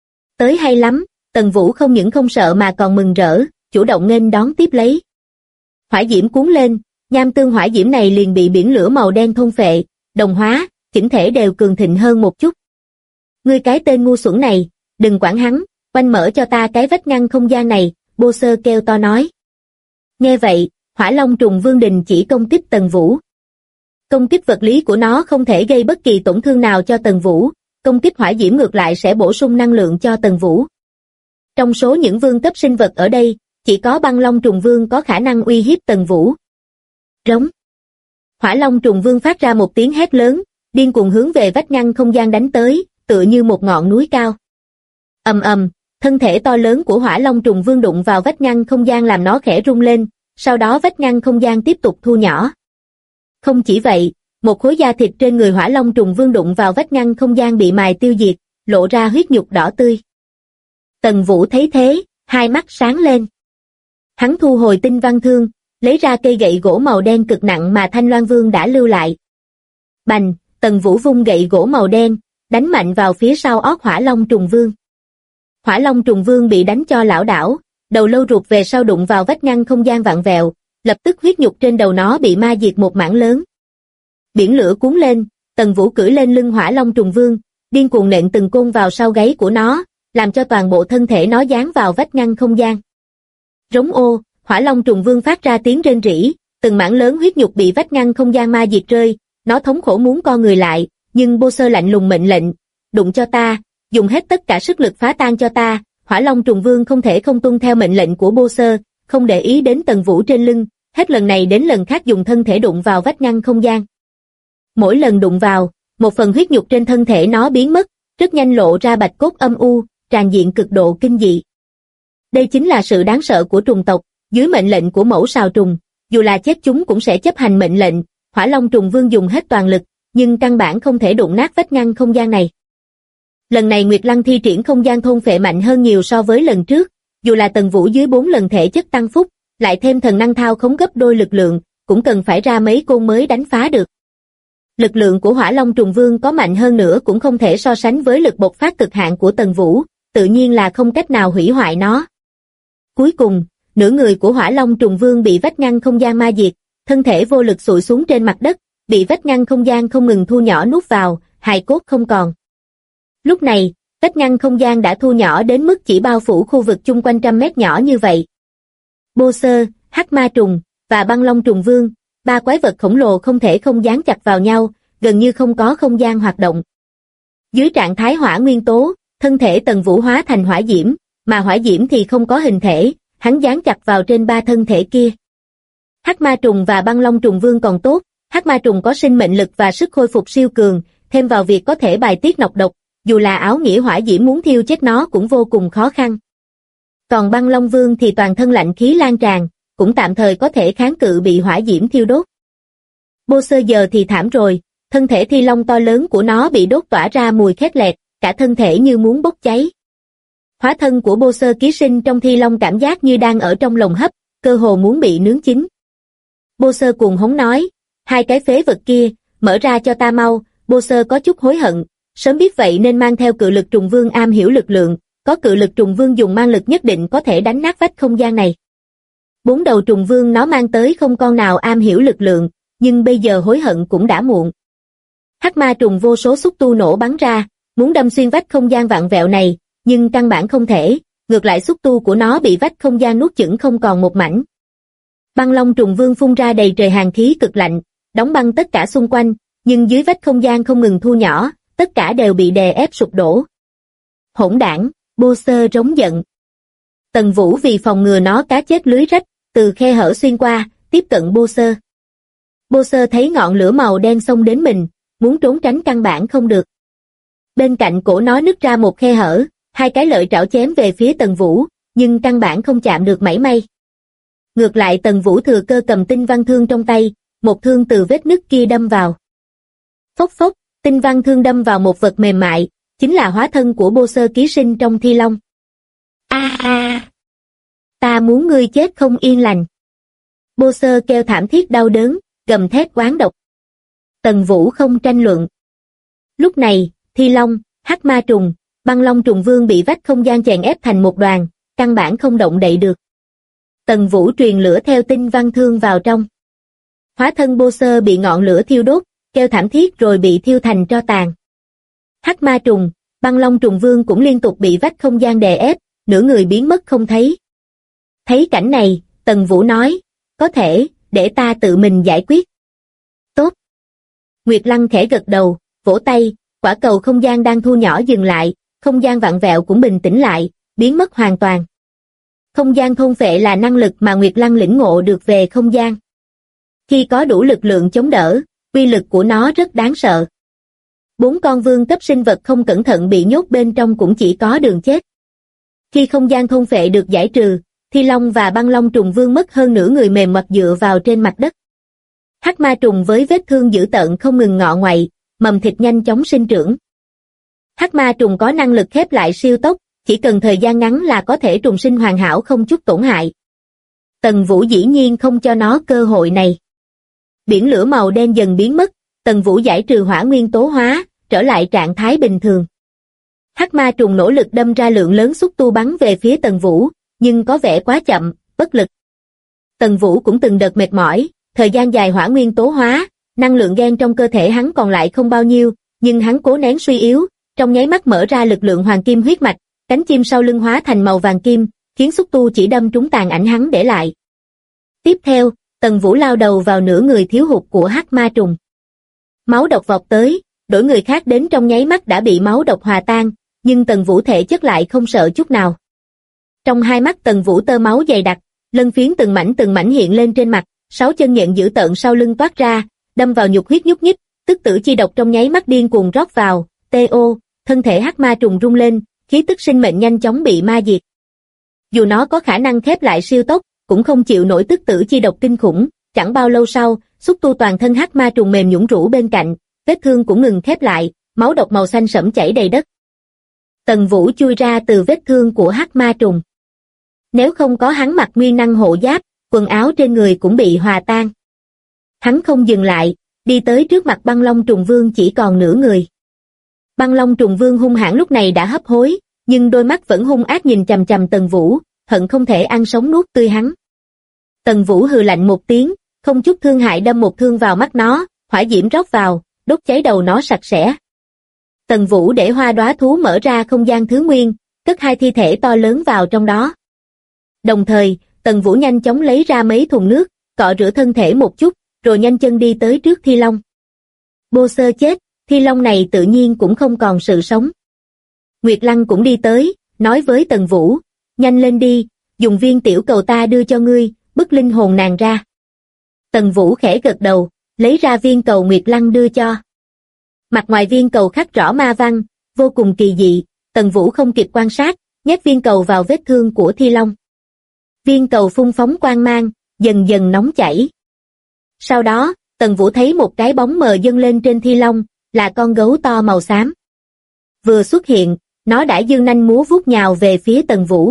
Tới hay lắm, Tần Vũ không những không sợ mà còn mừng rỡ, chủ động nghênh đón tiếp lấy. Hỏa diễm cuốn lên, nham tương hỏa diễm này liền bị biển lửa màu đen thôn phệ, đồng hóa, chỉnh thể đều cường thịnh hơn một chút. Ngươi cái tên ngu xuẩn này, đừng quản hắn, quanh mở cho ta cái vách ngăn không gian này, Bô Sơ kêu to nói. Nghe vậy, hỏa long trùng vương đình chỉ công kích Tần Vũ. Công kích vật lý của nó không thể gây bất kỳ tổn thương nào cho Tần Vũ, công kích hỏa diễm ngược lại sẽ bổ sung năng lượng cho Tần Vũ. Trong số những vương cấp sinh vật ở đây, chỉ có băng long trùng vương có khả năng uy hiếp Tần Vũ. Rống. Hỏa long trùng vương phát ra một tiếng hét lớn, điên cuồng hướng về vách ngăn không gian đánh tới, tựa như một ngọn núi cao. Ầm ầm, thân thể to lớn của hỏa long trùng vương đụng vào vách ngăn không gian làm nó khẽ rung lên, sau đó vách ngăn không gian tiếp tục thu nhỏ. Không chỉ vậy, một khối da thịt trên người hỏa long trùng vương đụng vào vách ngăn không gian bị mài tiêu diệt, lộ ra huyết nhục đỏ tươi. Tần Vũ thấy thế, hai mắt sáng lên. Hắn thu hồi tinh văn thương, lấy ra cây gậy gỗ màu đen cực nặng mà Thanh Loan Vương đã lưu lại. Bành, Tần Vũ vung gậy gỗ màu đen, đánh mạnh vào phía sau ót hỏa long trùng vương. Hỏa long trùng vương bị đánh cho lảo đảo, đầu lâu rụt về sau đụng vào vách ngăn không gian vặn vẹo, lập tức huyết nhục trên đầu nó bị ma diệt một mảng lớn. Biển lửa cuốn lên, Tần Vũ cưỡi lên lưng hỏa long trùng vương, điên cuồng nện từng côn vào sau gáy của nó, làm cho toàn bộ thân thể nó dán vào vách ngăn không gian. Rống ô, hỏa long trùng vương phát ra tiếng rên rỉ, từng mảng lớn huyết nhục bị vách ngăn không gian ma diệt rơi, nó thống khổ muốn co người lại, nhưng Bô Sơ lạnh lùng mệnh lệnh, đụng cho ta, dùng hết tất cả sức lực phá tan cho ta. Hỏa long trùng vương không thể không tuân theo mệnh lệnh của Bô Sơ, không để ý đến Tần Vũ trên lưng, hết lần này đến lần khác dùng thân thể đụng vào vách ngăn không gian. Mỗi lần đụng vào, một phần huyết nhục trên thân thể nó biến mất, rất nhanh lộ ra bạch cốt âm u, tràn diện cực độ kinh dị. Đây chính là sự đáng sợ của trùng tộc, dưới mệnh lệnh của mẫu sào trùng, dù là chết chúng cũng sẽ chấp hành mệnh lệnh. Hỏa long trùng vương dùng hết toàn lực, nhưng căn bản không thể đụng nát vách ngăn không gian này. Lần này Nguyệt Lăng thi triển không gian thôn phệ mạnh hơn nhiều so với lần trước, dù là Tần Vũ dưới 4 lần thể chất tăng phúc, lại thêm thần năng thao khống gấp đôi lực lượng, cũng cần phải ra mấy côn mới đánh phá được. Lực lượng của hỏa long trùng vương có mạnh hơn nữa cũng không thể so sánh với lực bộc phát cực hạn của Tần Vũ, tự nhiên là không cách nào hủy hoại nó. Cuối cùng, nửa người của hỏa long trùng vương bị vách ngăn không gian ma diệt, thân thể vô lực sụi xuống trên mặt đất, bị vách ngăn không gian không ngừng thu nhỏ nuốt vào, hài cốt không còn. Lúc này, vách ngăn không gian đã thu nhỏ đến mức chỉ bao phủ khu vực chung quanh trăm mét nhỏ như vậy. Bô Sơ, hắc ma trùng và băng long trùng vương, Ba quái vật khổng lồ không thể không dán chặt vào nhau, gần như không có không gian hoạt động. Dưới trạng thái hỏa nguyên tố, thân thể Tần Vũ hóa thành hỏa diễm, mà hỏa diễm thì không có hình thể, hắn dán chặt vào trên ba thân thể kia. Hắc ma trùng và băng long trùng vương còn tốt, hắc ma trùng có sinh mệnh lực và sức khôi phục siêu cường, thêm vào việc có thể bài tiết nọc độc, dù là áo nghĩa hỏa diễm muốn thiêu chết nó cũng vô cùng khó khăn. Còn băng long vương thì toàn thân lạnh khí lan tràn, cũng tạm thời có thể kháng cự bị hỏa diễm thiêu đốt. Bô Sơ giờ thì thảm rồi, thân thể thi long to lớn của nó bị đốt tỏa ra mùi khét lẹt, cả thân thể như muốn bốc cháy. Hóa thân của Bô Sơ ký sinh trong thi long cảm giác như đang ở trong lồng hấp, cơ hồ muốn bị nướng chín. Bô Sơ cuồng hống nói, hai cái phế vật kia, mở ra cho ta mau. Bô Sơ có chút hối hận, sớm biết vậy nên mang theo cự lực trùng vương am hiểu lực lượng, có cự lực trùng vương dùng mang lực nhất định có thể đánh nát vách không gian này. 4 đầu trùng vương nó mang tới không con nào am hiểu lực lượng, nhưng bây giờ hối hận cũng đã muộn. Hắc ma trùng vô số xúc tu nổ bắn ra, muốn đâm xuyên vách không gian vặn vẹo này, nhưng căn bản không thể, ngược lại xúc tu của nó bị vách không gian nuốt chửng không còn một mảnh. Băng long trùng vương phun ra đầy trời hàn khí cực lạnh, đóng băng tất cả xung quanh, nhưng dưới vách không gian không ngừng thu nhỏ, tất cả đều bị đè ép sụp đổ. Hỗn đảng, Bô Sơ rống giận. Tần Vũ vì phòng ngừa nó cá chết lưới rách, từ khe hở xuyên qua, tiếp cận Bô Sơ. Bô Sơ thấy ngọn lửa màu đen xông đến mình, muốn trốn tránh căn bản không được. Bên cạnh cổ nó nứt ra một khe hở, hai cái lợi trảo chém về phía Tần Vũ, nhưng căn bản không chạm được mảy may. Ngược lại Tần Vũ thừa cơ cầm tinh văn thương trong tay, một thương từ vết nứt kia đâm vào. Phốc phốc, tinh văn thương đâm vào một vật mềm mại, chính là hóa thân của Bô Sơ ký sinh trong thi long. A! Ta muốn ngươi chết không yên lành. Bô Sơ kêu thảm thiết đau đớn, gầm thét oán độc. Tần Vũ không tranh luận. Lúc này, thi long, hắc ma trùng, băng long trùng vương bị vách không gian chèn ép thành một đoàn, căn bản không động đậy được. Tần Vũ truyền lửa theo tinh văn thương vào trong. Hóa thân Bô Sơ bị ngọn lửa thiêu đốt, kêu thảm thiết rồi bị thiêu thành tro tàn. Hắc ma trùng, băng long trùng vương cũng liên tục bị vách không gian đè ép, nửa người biến mất không thấy. Thấy cảnh này, Tần Vũ nói, có thể, để ta tự mình giải quyết. Tốt. Nguyệt Lăng khẽ gật đầu, vỗ tay, quả cầu không gian đang thu nhỏ dừng lại, không gian vặn vẹo cũng bình tĩnh lại, biến mất hoàn toàn. Không gian thôn phệ là năng lực mà Nguyệt Lăng lĩnh ngộ được về không gian. Khi có đủ lực lượng chống đỡ, uy lực của nó rất đáng sợ. 4 con vương cấp sinh vật không cẩn thận bị nhốt bên trong cũng chỉ có đường chết. Khi không gian thôn phệ được giải trừ, thi long và băng long trùng vương mất hơn nửa người mềm mặt dựa vào trên mặt đất. Hắc ma trùng với vết thương dữ tợn không ngừng ngọ ngoậy, mầm thịt nhanh chóng sinh trưởng. Hắc ma trùng có năng lực khép lại siêu tốc, chỉ cần thời gian ngắn là có thể trùng sinh hoàn hảo không chút tổn hại. Tần Vũ dĩ nhiên không cho nó cơ hội này. Biển lửa màu đen dần biến mất, Tần Vũ giải trừ hỏa nguyên tố hóa, trở lại trạng thái bình thường. Hắc ma trùng nỗ lực đâm ra lượng lớn xúc tu bắn về phía Tần Vũ, nhưng có vẻ quá chậm, bất lực. Tần Vũ cũng từng đợt mệt mỏi, thời gian dài hỏa nguyên tố hóa, năng lượng gen trong cơ thể hắn còn lại không bao nhiêu, nhưng hắn cố nén suy yếu, trong nháy mắt mở ra lực lượng hoàng kim huyết mạch, cánh chim sau lưng hóa thành màu vàng kim, khiến xúc tu chỉ đâm trúng tàn ảnh hắn để lại. Tiếp theo, Tần Vũ lao đầu vào nửa người thiếu hụt của hắc ma trùng. Máu độc vọt tới, đổi người khác đến trong nháy mắt đã bị máu độc hòa tan, nhưng Tần Vũ thể chất lại không sợ chút nào. Trong hai mắt Tần Vũ tơ máu dày đặc, lân phiến từng mảnh hiện lên trên mặt, 6 chân nhện dữ tợn sau lưng toát ra, đâm vào nhục huyết nhúc nhích, tức tử chi độc trong nháy mắt điên cuồng rót vào, T.O. thân thể hắc ma trùng rung lên, khí tức sinh mệnh nhanh chóng bị ma diệt. Dù nó có khả năng khép lại siêu tốc, cũng không chịu nổi tức tử chi độc kinh khủng, chẳng bao lâu sau, xúc tu toàn thân hắc ma trùng mềm nhũn rũ bên cạnh, vết thương cũng ngừng khép lại, máu độc màu xanh sẫm chảy đầy đất. Tần Vũ chui ra từ vết thương của hắc ma trùng. Nếu không có hắn mặc nguyên năng hộ giáp, quần áo trên người cũng bị hòa tan. Hắn không dừng lại, đi tới trước mặt băng long trùng vương chỉ còn nửa người. Băng long trùng vương hung hãn lúc này đã hấp hối, nhưng đôi mắt vẫn hung ác nhìn chằm chằm Tần Vũ, hận không thể ăn sống nuốt tươi hắn. Tần Vũ hừ lạnh một tiếng, không chút thương hại đâm một thương vào mắt nó, hỏa diễm rót vào, đốt cháy đầu nó sạch sẽ. Tần Vũ để hoa đóa thú mở ra không gian thứ nguyên, cất 2 thi thể to lớn vào trong đó. Đồng thời, Tần Vũ nhanh chóng lấy ra mấy thùng nước, cọ rửa thân thể một chút, rồi nhanh chân đi tới trước Thi Long. Bô Sơ chết, Thi Long này tự nhiên cũng không còn sự sống. Nguyệt Lăng cũng đi tới, nói với Tần Vũ, nhanh lên đi, dùng viên tiểu cầu ta đưa cho ngươi, bức linh hồn nàng ra. Tần Vũ khẽ gật đầu, lấy ra viên cầu Nguyệt Lăng đưa cho. Mặt ngoài viên cầu khắc rõ ma văn, vô cùng kỳ dị, Tần Vũ không kịp quan sát, nhét viên cầu vào vết thương của Thi Long. Viên cầu phun phóng quang mang, dần dần nóng chảy. Sau đó, Tần Vũ thấy một cái bóng mờ dâng lên trên Thi Long, là con gấu to màu xám. Vừa xuất hiện, nó đã giương nanh múa vuốt nhào về phía Tần Vũ.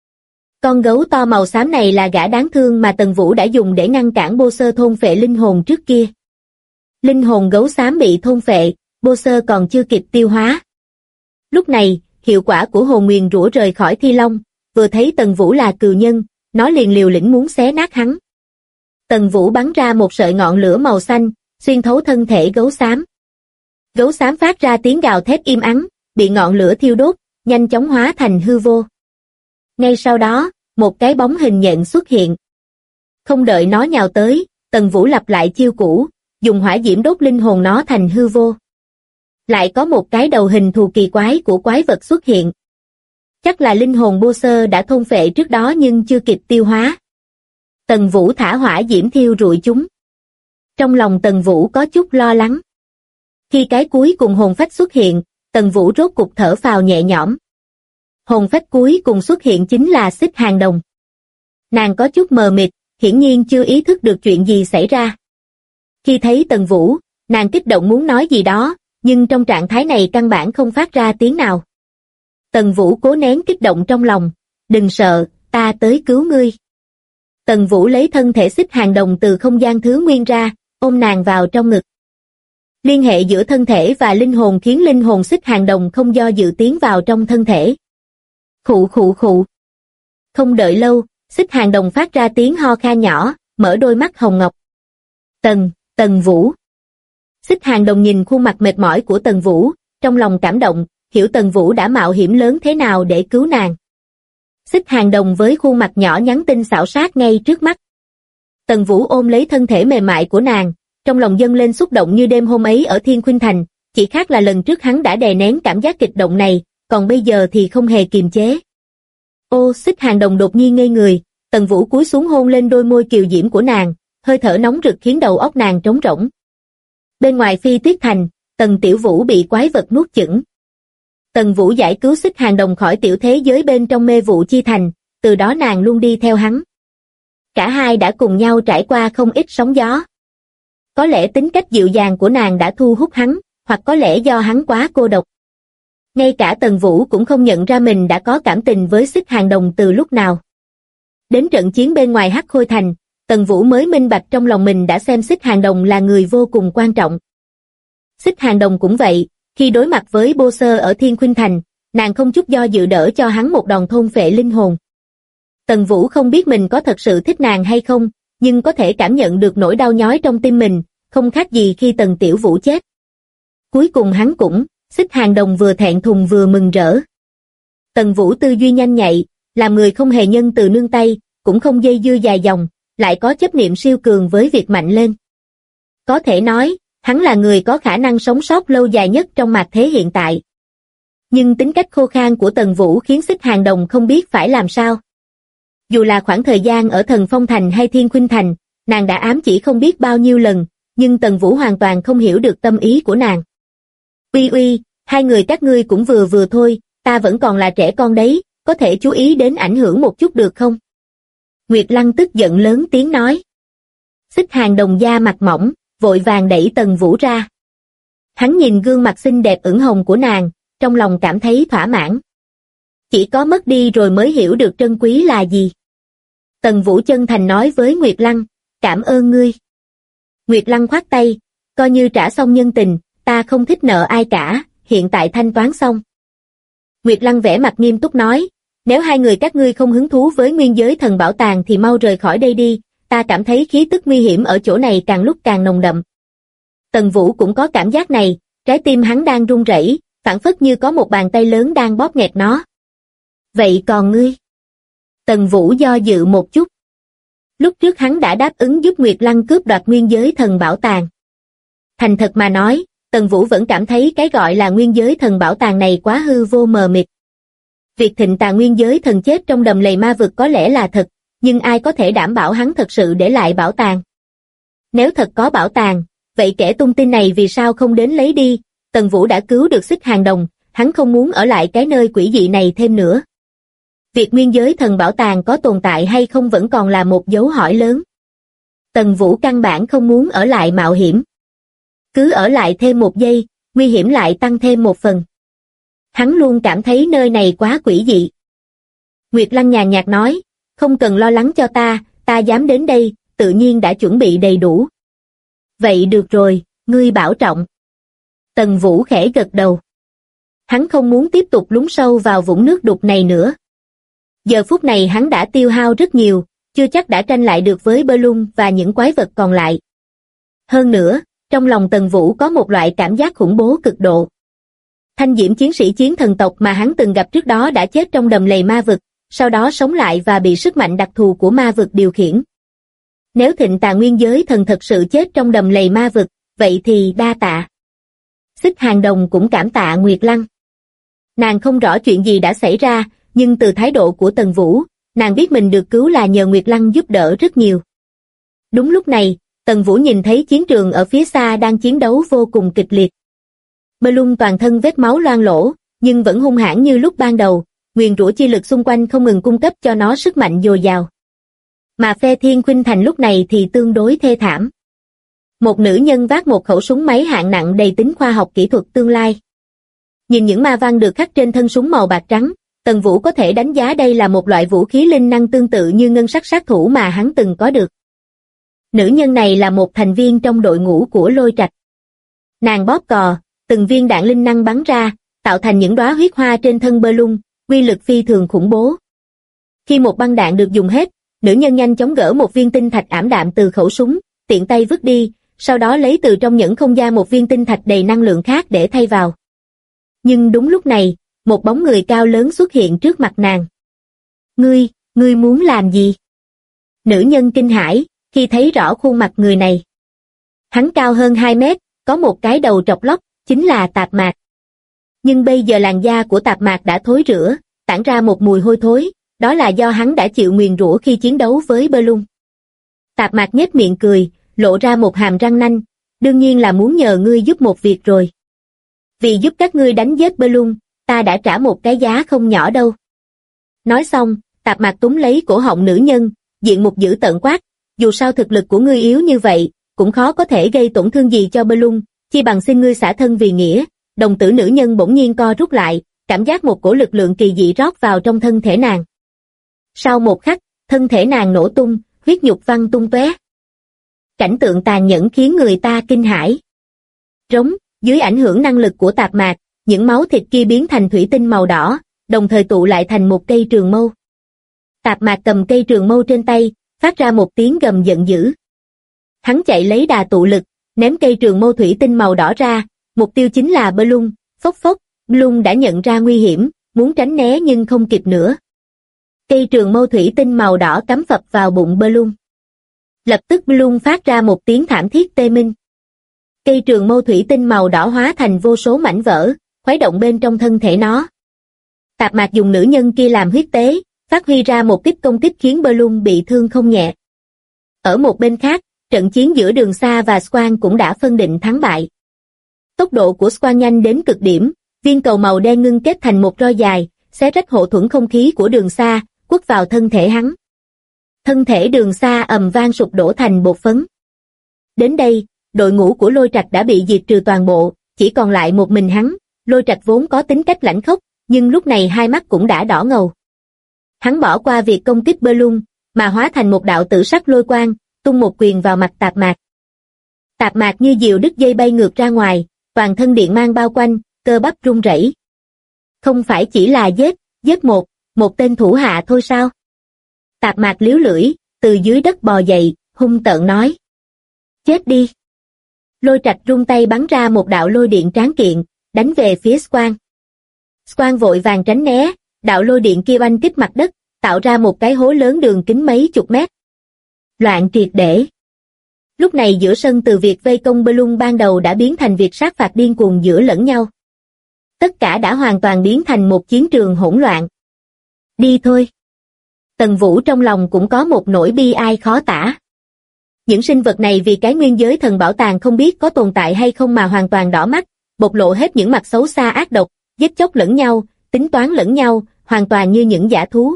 Con gấu to màu xám này là gã đáng thương mà Tần Vũ đã dùng để ngăn cản Bô Sơ thôn phệ linh hồn trước kia. Linh hồn gấu xám bị thôn phệ, Bô Sơ còn chưa kịp tiêu hóa. Lúc này, hiệu quả của hồn nguyền rủa rời khỏi Thi Long, vừa thấy Tần Vũ là cừu nhân, nó liền liều lĩnh muốn xé nát hắn. Tần Vũ bắn ra một sợi ngọn lửa màu xanh, xuyên thấu thân thể gấu xám. Gấu xám phát ra tiếng gào thét im ắng, bị ngọn lửa thiêu đốt, nhanh chóng hóa thành hư vô. Ngay sau đó, một cái bóng hình nhện xuất hiện. Không đợi nó nhào tới, Tần Vũ lặp lại chiêu cũ, dùng hỏa diễm đốt linh hồn nó thành hư vô. Lại có một cái đầu hình thù kỳ quái của quái vật xuất hiện. Chắc là linh hồn Bô Sơ đã thôn phệ trước đó nhưng chưa kịp tiêu hóa. Tần Vũ thả hỏa diễm thiêu rụi chúng. Trong lòng Tần Vũ có chút lo lắng. Khi cái cuối cùng hồn phách xuất hiện, Tần Vũ rốt cục thở phào nhẹ nhõm. Hồn phách cuối cùng xuất hiện chính là Xích Hàng Đồng. Nàng có chút mờ mịt, hiển nhiên chưa ý thức được chuyện gì xảy ra. Khi thấy Tần Vũ, nàng kích động muốn nói gì đó, nhưng trong trạng thái này căn bản không phát ra tiếng nào. Tần Vũ cố nén kích động trong lòng, đừng sợ, ta tới cứu ngươi. Tần Vũ lấy thân thể Xích Hàng Đồng từ không gian thứ nguyên ra, ôm nàng vào trong ngực. Liên hệ giữa thân thể và linh hồn khiến linh hồn Xích Hàng Đồng không do dự tiến vào trong thân thể. Khụ khụ khụ. Không đợi lâu, Xích Hàng Đồng phát ra tiếng ho khan nhỏ, mở đôi mắt hồng ngọc. Tần Vũ. Xích Hàng Đồng nhìn khuôn mặt mệt mỏi của Tần Vũ, trong lòng cảm động, hiểu Tần Vũ đã mạo hiểm lớn thế nào để cứu nàng. Xích Hàng Đồng với khuôn mặt nhỏ nhắn tinh xảo sát ngay trước mắt. Tần Vũ ôm lấy thân thể mềm mại của nàng, trong lòng dâng lên xúc động như đêm hôm ấy ở Thiên Khuynh Thành, chỉ khác là lần trước hắn đã đè nén cảm giác kịch động này, còn bây giờ thì không hề kiềm chế. Ô, Xích Hàng Đồng đột nhiên ngây người, Tần Vũ cúi xuống hôn lên đôi môi kiều diễm của nàng, hơi thở nóng rực khiến đầu óc nàng trống rỗng. Bên ngoài Phi Tuyết Thành, Tần Tiểu Vũ bị quái vật nuốt chửng. Tần Vũ giải cứu Xích Hàng Đồng khỏi tiểu thế giới bên trong Mê Vụ Chi Thành, từ đó nàng luôn đi theo hắn. Cả hai đã cùng nhau trải qua không ít sóng gió. Có lẽ tính cách dịu dàng của nàng đã thu hút hắn, hoặc có lẽ do hắn quá cô độc. Ngay cả Tần Vũ cũng không nhận ra mình đã có cảm tình với Xích Hàng Đồng từ lúc nào. Đến trận chiến bên ngoài Hắc Khôi Thành, Tần Vũ mới minh bạch trong lòng mình đã xem Xích Hàng Đồng là người vô cùng quan trọng. Xích Hàng Đồng cũng vậy, khi đối mặt với Bô Sơ ở Thiên Khuynh Thành, nàng không chút do dự đỡ cho hắn một đòn thôn phệ linh hồn. Tần Vũ không biết mình có thật sự thích nàng hay không, nhưng có thể cảm nhận được nỗi đau nhói trong tim mình, không khác gì khi Tần Tiểu Vũ chết. Cuối cùng hắn cũng, Xích Hàng Đồng vừa thẹn thùng vừa mừng rỡ. Tần Vũ tư duy nhanh nhạy, làm người không hề nhân từ nương tay, cũng không dây dưa dài dòng, lại có chấp niệm siêu cường với việc mạnh lên. Có thể nói, hắn là người có khả năng sống sót lâu dài nhất trong mạt thế hiện tại. Nhưng tính cách khô khan của Tần Vũ khiến Xích Hàng Đồng không biết phải làm sao. Dù là khoảng thời gian ở Thần Phong Thành hay Thiên Khuynh Thành, nàng đã ám chỉ không biết bao nhiêu lần, nhưng Tần Vũ hoàn toàn không hiểu được tâm ý của nàng. Uy, hai người các ngươi cũng vừa vừa thôi, ta vẫn còn là trẻ con đấy, có thể chú ý đến ảnh hưởng một chút được không? Nguyệt Lăng tức giận lớn tiếng nói. Xích Hàng Đồng da mặt mỏng, vội vàng đẩy Tần Vũ ra. Hắn nhìn gương mặt xinh đẹp ửng hồng của nàng, trong lòng cảm thấy thỏa mãn. Chỉ có mất đi rồi mới hiểu được trân quý là gì. Tần Vũ chân thành nói với Nguyệt Lăng, cảm ơn ngươi. Nguyệt Lăng khoát tay, coi như trả xong nhân tình, ta không thích nợ ai cả, hiện tại thanh toán xong. Nguyệt Lăng vẻ mặt nghiêm túc nói, nếu hai người các ngươi không hứng thú với nguyên giới thần bảo tàng thì mau rời khỏi đây đi, ta cảm thấy khí tức nguy hiểm ở chỗ này càng lúc càng nồng đậm. Tần Vũ cũng có cảm giác này, trái tim hắn đang run rẩy, phảng phất như có một bàn tay lớn đang bóp nghẹt nó. Vậy còn ngươi? Tần Vũ do dự một chút. Lúc trước hắn đã đáp ứng giúp Nguyệt Lăng cướp đoạt nguyên giới thần bảo tàng. Thành thật mà nói, Tần Vũ vẫn cảm thấy cái gọi là nguyên giới thần bảo tàng này quá hư vô mờ mịt. Việc thịnh tà nguyên giới thần chết trong đầm lầy ma vực có lẽ là thật, nhưng ai có thể đảm bảo hắn thật sự để lại bảo tàng? Nếu thật có bảo tàng, vậy kẻ tung tin này vì sao không đến lấy đi? Tần Vũ đã cứu được Xích Hàng Đồng, hắn không muốn ở lại cái nơi quỷ dị này thêm nữa. Việc nguyên giới thần bảo tàng có tồn tại hay không vẫn còn là một dấu hỏi lớn. Tần Vũ căn bản không muốn ở lại mạo hiểm. Cứ ở lại thêm một giây, nguy hiểm lại tăng thêm một phần. Hắn luôn cảm thấy nơi này quá quỷ dị. Nguyệt Lăng nhàn nhạt nói, không cần lo lắng cho ta dám đến đây, tự nhiên đã chuẩn bị đầy đủ. Vậy được rồi, ngươi bảo trọng. Tần Vũ khẽ gật đầu. Hắn không muốn tiếp tục lún sâu vào vũng nước đục này nữa. Giờ phút này hắn đã tiêu hao rất nhiều, chưa chắc đã tranh lại được với Bơ Lung và những quái vật còn lại. Hơn nữa, trong lòng Tần Vũ có một loại cảm giác khủng bố cực độ. Thanh diễm chiến sĩ chiến thần tộc mà hắn từng gặp trước đó đã chết trong đầm lầy ma vực, sau đó sống lại và bị sức mạnh đặc thù của ma vực điều khiển. Nếu thịnh tà nguyên giới thần thật sự chết trong đầm lầy ma vực, vậy thì đa tạ. Xích Hàng Đồng cũng cảm tạ Nguyệt Lăng. Nàng không rõ chuyện gì đã xảy ra, nhưng từ thái độ của Tần Vũ, nàng biết mình được cứu là nhờ Nguyệt Lăng giúp đỡ rất nhiều. Đúng lúc này, Tần Vũ nhìn thấy chiến trường ở phía xa đang chiến đấu vô cùng kịch liệt. Bơ Lung toàn thân vết máu loang lỗ, nhưng vẫn hung hãn như lúc ban đầu, nguyền rủa chi lực xung quanh không ngừng cung cấp cho nó sức mạnh dồi dào. Mà phe Thiên Khuynh Thành lúc này thì tương đối thê thảm. Một nữ nhân vác một khẩu súng máy hạng nặng đầy tính khoa học kỹ thuật tương lai. Nhìn những ma văn được khắc trên thân súng màu bạc trắng, Tần Vũ có thể đánh giá đây là một loại vũ khí linh năng tương tự như ngân sắc sát thủ mà hắn từng có được. Nữ nhân này là một thành viên trong đội ngũ của Lôi Trạch. Nàng bóp cò, từng viên đạn linh năng bắn ra, tạo thành những đóa huyết hoa trên thân Bơ Lung, uy lực phi thường khủng bố. Khi một băng đạn được dùng hết, nữ nhân nhanh chóng gỡ một viên tinh thạch ảm đạm từ khẩu súng, tiện tay vứt đi, sau đó lấy từ trong nhẫn không gian một viên tinh thạch đầy năng lượng khác để thay vào. Nhưng đúng lúc này, một bóng người cao lớn xuất hiện trước mặt nàng. Ngươi muốn làm gì? Nữ nhân kinh hãi, khi thấy rõ khuôn mặt người này. Hắn cao hơn 2 mét, có một cái đầu trọc lóc, chính là Tạp Mạc. Nhưng bây giờ làn da của Tạp Mạc đã thối rữa, tản ra một mùi hôi thối, đó là do hắn đã chịu nguyền rủa khi chiến đấu với Bơ Lung. Tạp Mạc nhếch miệng cười, lộ ra một hàm răng nanh, đương nhiên là muốn nhờ ngươi giúp một việc rồi. Vì giúp các ngươi đánh giết Bơ Lung, ta đã trả một cái giá không nhỏ đâu. Nói xong, Tạp Mạc túm lấy cổ họng nữ nhân, diện mục dữ tợn quát, dù sao thực lực của ngươi yếu như vậy, cũng khó có thể gây tổn thương gì cho Bơ Lung, chi bằng xin ngươi xả thân vì nghĩa. Đồng tử nữ nhân bỗng nhiên co rút lại, cảm giác một cổ lực lượng kỳ dị rót vào trong thân thể nàng. Sau một khắc, thân thể nàng nổ tung, huyết nhục văng tung tóe. Cảnh tượng tàn nhẫn khiến người ta kinh hãi. Rống, dưới ảnh hưởng năng lực của Tạp Mạc, những máu thịt kia biến thành thủy tinh màu đỏ, đồng thời tụ lại thành một cây trường mâu. Tạp Mạc cầm cây trường mâu trên tay, phát ra một tiếng gầm giận dữ. Hắn chạy lấy đà tụ lực, ném cây trường mâu thủy tinh màu đỏ ra, mục tiêu chính là Bơ Lung. Phốc phốc, Bơ Lung đã nhận ra nguy hiểm, muốn tránh né nhưng không kịp nữa. Cây trường mâu thủy tinh màu đỏ cắm phập vào bụng Bơ Lung. Lập tức Bơ Lung phát ra một tiếng thảm thiết tê minh. Cây trường mâu thủy tinh màu đỏ hóa thành vô số mảnh vỡ, khuấy động bên trong thân thể nó. Tạp Mạc dùng nữ nhân kia làm huyết tế, phát huy ra một kích công kích khiến Bơ Lung bị thương không nhẹ. Ở một bên khác, trận chiến giữa Đường Sa và Squan cũng đã phân định thắng bại. Tốc độ của Squan nhanh đến cực điểm, viên cầu màu đen ngưng kết thành một roi dài, xé rách hộ thuẫn không khí của Đường Sa, quất vào thân thể hắn. Thân thể Đường Sa ầm vang sụp đổ thành bột phấn. Đến đây, đội ngũ của Lôi Trạch đã bị diệt trừ toàn bộ, chỉ còn lại một mình hắn. Lôi Trạch vốn có tính cách lãnh khốc, nhưng lúc này hai mắt cũng đã đỏ ngầu. Hắn bỏ qua việc công kích Bơ Lung, mà hóa thành một đạo tử sắc lôi quang, tung một quyền vào mặt Tạp Mạc. Tạp Mạc như diều đứt dây bay ngược ra ngoài, toàn thân điện mang bao quanh, cơ bắp run rẩy. Không phải chỉ là giết một tên thủ hạ thôi sao? Tạp Mạc liếu lưỡi, từ dưới đất bò dậy, hung tợn nói. Chết đi! Lôi Trạch rung tay bắn ra một đạo lôi điện tráng kiện, đánh về phía Squan. Squan vội vàng tránh né, đạo lôi điện kia oanh kích mặt đất, tạo ra một cái hố lớn đường kính mấy chục mét. Loạn triệt để. Lúc này giữa sân từ việc vây công Bloom ban đầu đã biến thành việc sát phạt điên cuồng giữa lẫn nhau. Tất cả đã hoàn toàn biến thành một chiến trường hỗn loạn. Đi thôi. Tần Vũ trong lòng cũng có một nỗi bi ai khó tả. Những sinh vật này vì cái nguyên giới thần bảo tàng không biết có tồn tại hay không mà hoàn toàn đỏ mắt, bộc lộ hết những mặt xấu xa ác độc, giết chóc lẫn nhau, tính toán lẫn nhau, hoàn toàn như những dã thú.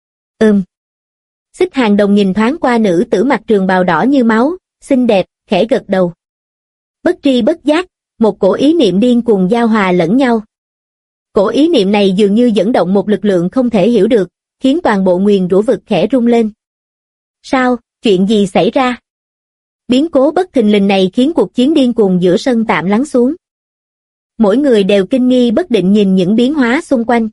Xích Hàng Đồng nhìn thoáng qua nữ tử mặc trường bào đỏ như máu, xinh đẹp, khẽ gật đầu. Bất tri bất giác, một cổ ý niệm điên cuồng giao hòa lẫn nhau. Cổ ý niệm này dường như dẫn động một lực lượng không thể hiểu được, khiến toàn bộ nguyền rủa vực khẽ rung lên. Sao, chuyện gì xảy ra? Biến cố bất thình lình này khiến cuộc chiến điên cuồng giữa sân tạm lắng xuống. Mỗi người đều kinh nghi bất định nhìn những biến hóa xung quanh.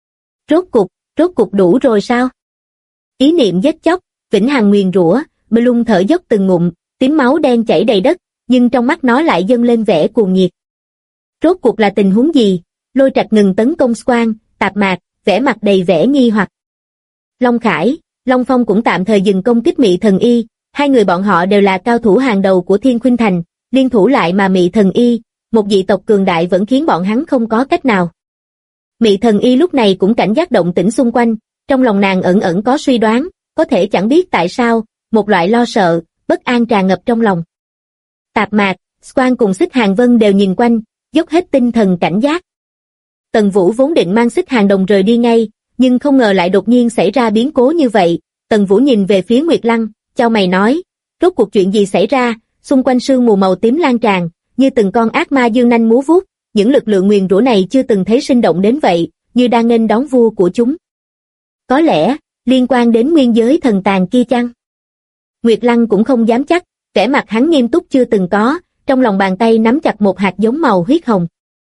Rốt cục đủ rồi sao? Ý niệm giết chóc, vĩnh hằng nguyền rủa, Bloom thở dốc từng ngụm, tím máu đen chảy đầy đất, nhưng trong mắt nó lại dâng lên vẻ cuồng nhiệt. Rốt cuộc là tình huống gì? Lôi Trạch ngừng tấn công Squan, Tạp Mạc, vẻ mặt đầy vẻ nghi hoặc. Long Khải, Long Phong cũng tạm thời dừng công kích Mị Thần Y, hai người bọn họ đều là cao thủ hàng đầu của Thiên Khuynh Thành, liên thủ lại mà Mị Thần Y, một dị tộc cường đại vẫn khiến bọn hắn không có cách nào. Mị Thần Y lúc này cũng cảnh giác động tĩnh xung quanh, trong lòng nàng ẩn ẩn có suy đoán, có thể chẳng biết tại sao, một loại lo sợ, bất an tràn ngập trong lòng. Tạp Mạc, Squan cùng Xích Hàng Vân đều nhìn quanh, dốc hết tinh thần cảnh giác. Tần Vũ vốn định mang Xích Hàng Đồng rời đi ngay, nhưng không ngờ lại đột nhiên xảy ra biến cố như vậy. Tần Vũ nhìn về phía Nguyệt Lăng, chau mày nói, rốt cuộc chuyện gì xảy ra? Xung quanh sương mù màu tím lan tràn, như từng con ác ma dương nanh múa vuốt, những lực lượng nguyền rủa này chưa từng thấy sinh động đến vậy, như đang nghênh đón vua của chúng. Có lẽ, liên quan đến nguyên giới thần tàn kia chăng? Nguyệt Lăng cũng không dám chắc, vẻ mặt hắn nghiêm túc chưa từng có, trong lòng bàn tay nắm chặt một hạt giống màu huyết hồng.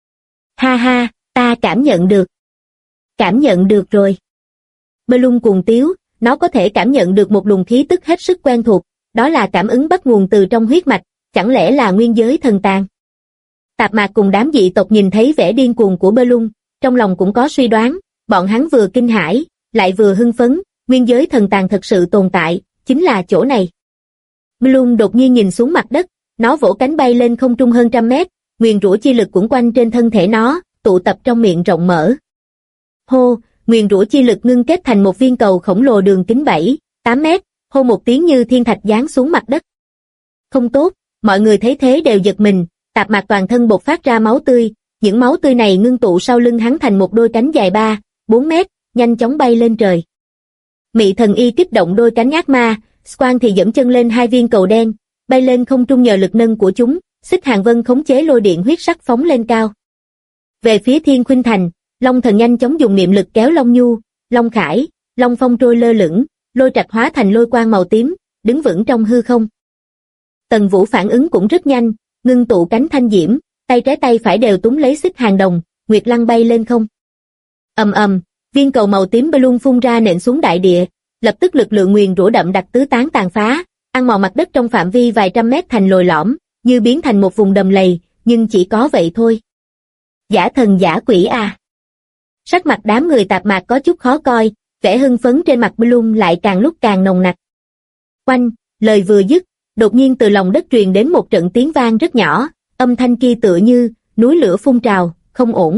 Ha ha, ta cảm nhận được. Cảm nhận được rồi. Bloom cuồng tiếu, nó có thể cảm nhận được một luồng khí tức hết sức quen thuộc, đó là cảm ứng bắt nguồn từ trong huyết mạch, chẳng lẽ là nguyên giới thần tàn? Tạp Mạc cùng đám dị tộc nhìn thấy vẻ điên cuồng của Bloom, trong lòng cũng có suy đoán, bọn hắn vừa kinh hãi, lại vừa hưng phấn, nguyên giới thần tàn thật sự tồn tại, chính là chỗ này. Bloom đột nhiên nhìn xuống mặt đất, nó vỗ cánh bay lên không trung hơn 100 mét, nguyền rủa chi lực cuộn quanh trên thân thể nó, tụ tập trong miệng rộng mở. Hô, nguyền rủa chi lực ngưng kết thành một viên cầu khổng lồ đường kính 7-8 mét, hô một tiếng như thiên thạch giáng xuống mặt đất. Không tốt, mọi người thấy thế đều giật mình, Tạp Mạc toàn thân bộc phát ra máu tươi, những máu tươi này ngưng tụ sau lưng hắn thành một đôi cánh dài 3-4 mét, nhanh chóng bay lên trời. Mị Thần Y kích động đôi cánh ác ma, Squan thì dẫm chân lên hai viên cầu đen, bay lên không trung nhờ lực nâng của chúng, Xích Hàng Vân khống chế lôi điện huyết sắc phóng lên cao. Về phía Thiên Khuynh Thành, Long Thần nhanh chóng dùng niệm lực kéo Long Nhu, Long Khải, Long Phong trôi lơ lửng, Lôi Trạch hóa thành lôi quang màu tím, đứng vững trong hư không. Tần Vũ phản ứng cũng rất nhanh, ngưng tụ cánh thanh diễm, tay trái tay phải đều túm lấy Xích Hàng Đồng, Nguyệt Lăng bay lên không. Ầm ầm, viên cầu màu tím Bloom phun ra nện xuống đại địa, lập tức lực lượng nguyền rủa đậm đặc tứ tán tàn phá, ăn mòn mặt đất trong phạm vi vài trăm mét thành lồi lõm, như biến thành một vùng đầm lầy, nhưng chỉ có vậy thôi. Giả thần giả quỷ à. Sắc mặt đám người Tạp Mạc có chút khó coi, vẻ hưng phấn trên mặt Bloom lại càng lúc càng nồng nặc. Oanh, lời vừa dứt, đột nhiên từ lòng đất truyền đến một trận tiếng vang rất nhỏ, âm thanh kia tựa như núi lửa phun trào, không ổn.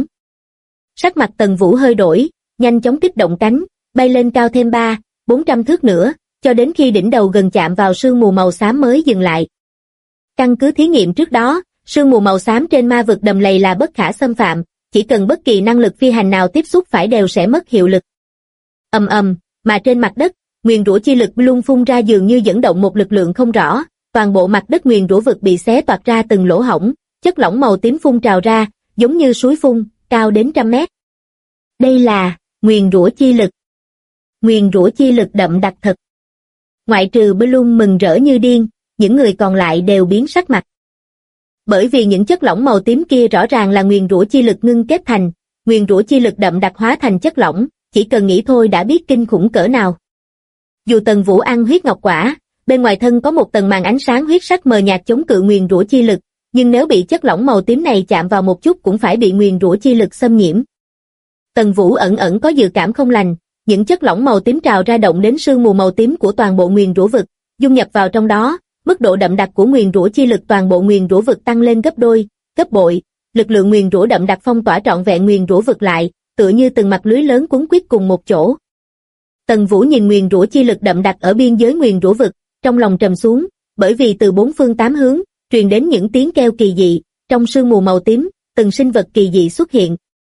Sắc mặt Tần Vũ hơi đổi, nhanh chóng kích động cánh, bay lên cao thêm 300-400 thước nữa, cho đến khi đỉnh đầu gần chạm vào sương mù màu xám mới dừng lại. Căn cứ thí nghiệm trước đó, sương mù màu xám trên ma vực đầm lầy là bất khả xâm phạm, chỉ cần bất kỳ năng lực phi hành nào tiếp xúc phải đều sẽ mất hiệu lực. Ầm ầm, mà trên mặt đất, nguyền rủa chi lực Bloom phun ra dường như dẫn động một lực lượng không rõ, toàn bộ mặt đất nguyền rủa vực bị xé toạc ra từng lỗ hổng, chất lỏng màu tím phun trào ra, giống như suối phun, cao đến 100 mét. Đây là nguyền rủa chi lực. Nguyền rủa chi lực đậm đặc thật. Ngoại trừ Bloom mừng rỡ như điên, những người còn lại đều biến sắc mặt. Bởi vì những chất lỏng màu tím kia rõ ràng là nguyền rủa chi lực ngưng kết thành, nguyền rủa chi lực đậm đặc hóa thành chất lỏng, chỉ cần nghĩ thôi đã biết kinh khủng cỡ nào. Dù Tần Vũ ăn huyết ngọc quả, bên ngoài thân có một tầng màn ánh sáng huyết sắc mờ nhạt chống cự nguyền rủa chi lực, nhưng nếu bị chất lỏng màu tím này chạm vào một chút cũng phải bị nguyền rủa chi lực xâm nhiễm. Tần Vũ ẩn ẩn có dự cảm không lành, những chất lỏng màu tím trào ra động đến sương mù màu tím của toàn bộ nguyền rủa vực, dung nhập vào trong đó, mức độ đậm đặc của nguyền rủa chi lực toàn bộ nguyền rủa vực tăng lên gấp đôi, gấp bội, lực lượng nguyền rủa đậm đặc phong tỏa trọn vẹn nguyền rủa vực lại, tựa như từng mặt lưới lớn cuốn quýt cùng một chỗ. Tần Vũ nhìn nguyền rủa chi lực đậm đặc ở biên giới nguyền rủa vực, trong lòng trầm xuống, bởi vì từ bốn phương tám hướng truyền đến những tiếng kêu kỳ dị, trong sương mù màu tím, từng sinh vật kỳ dị xuất hiện.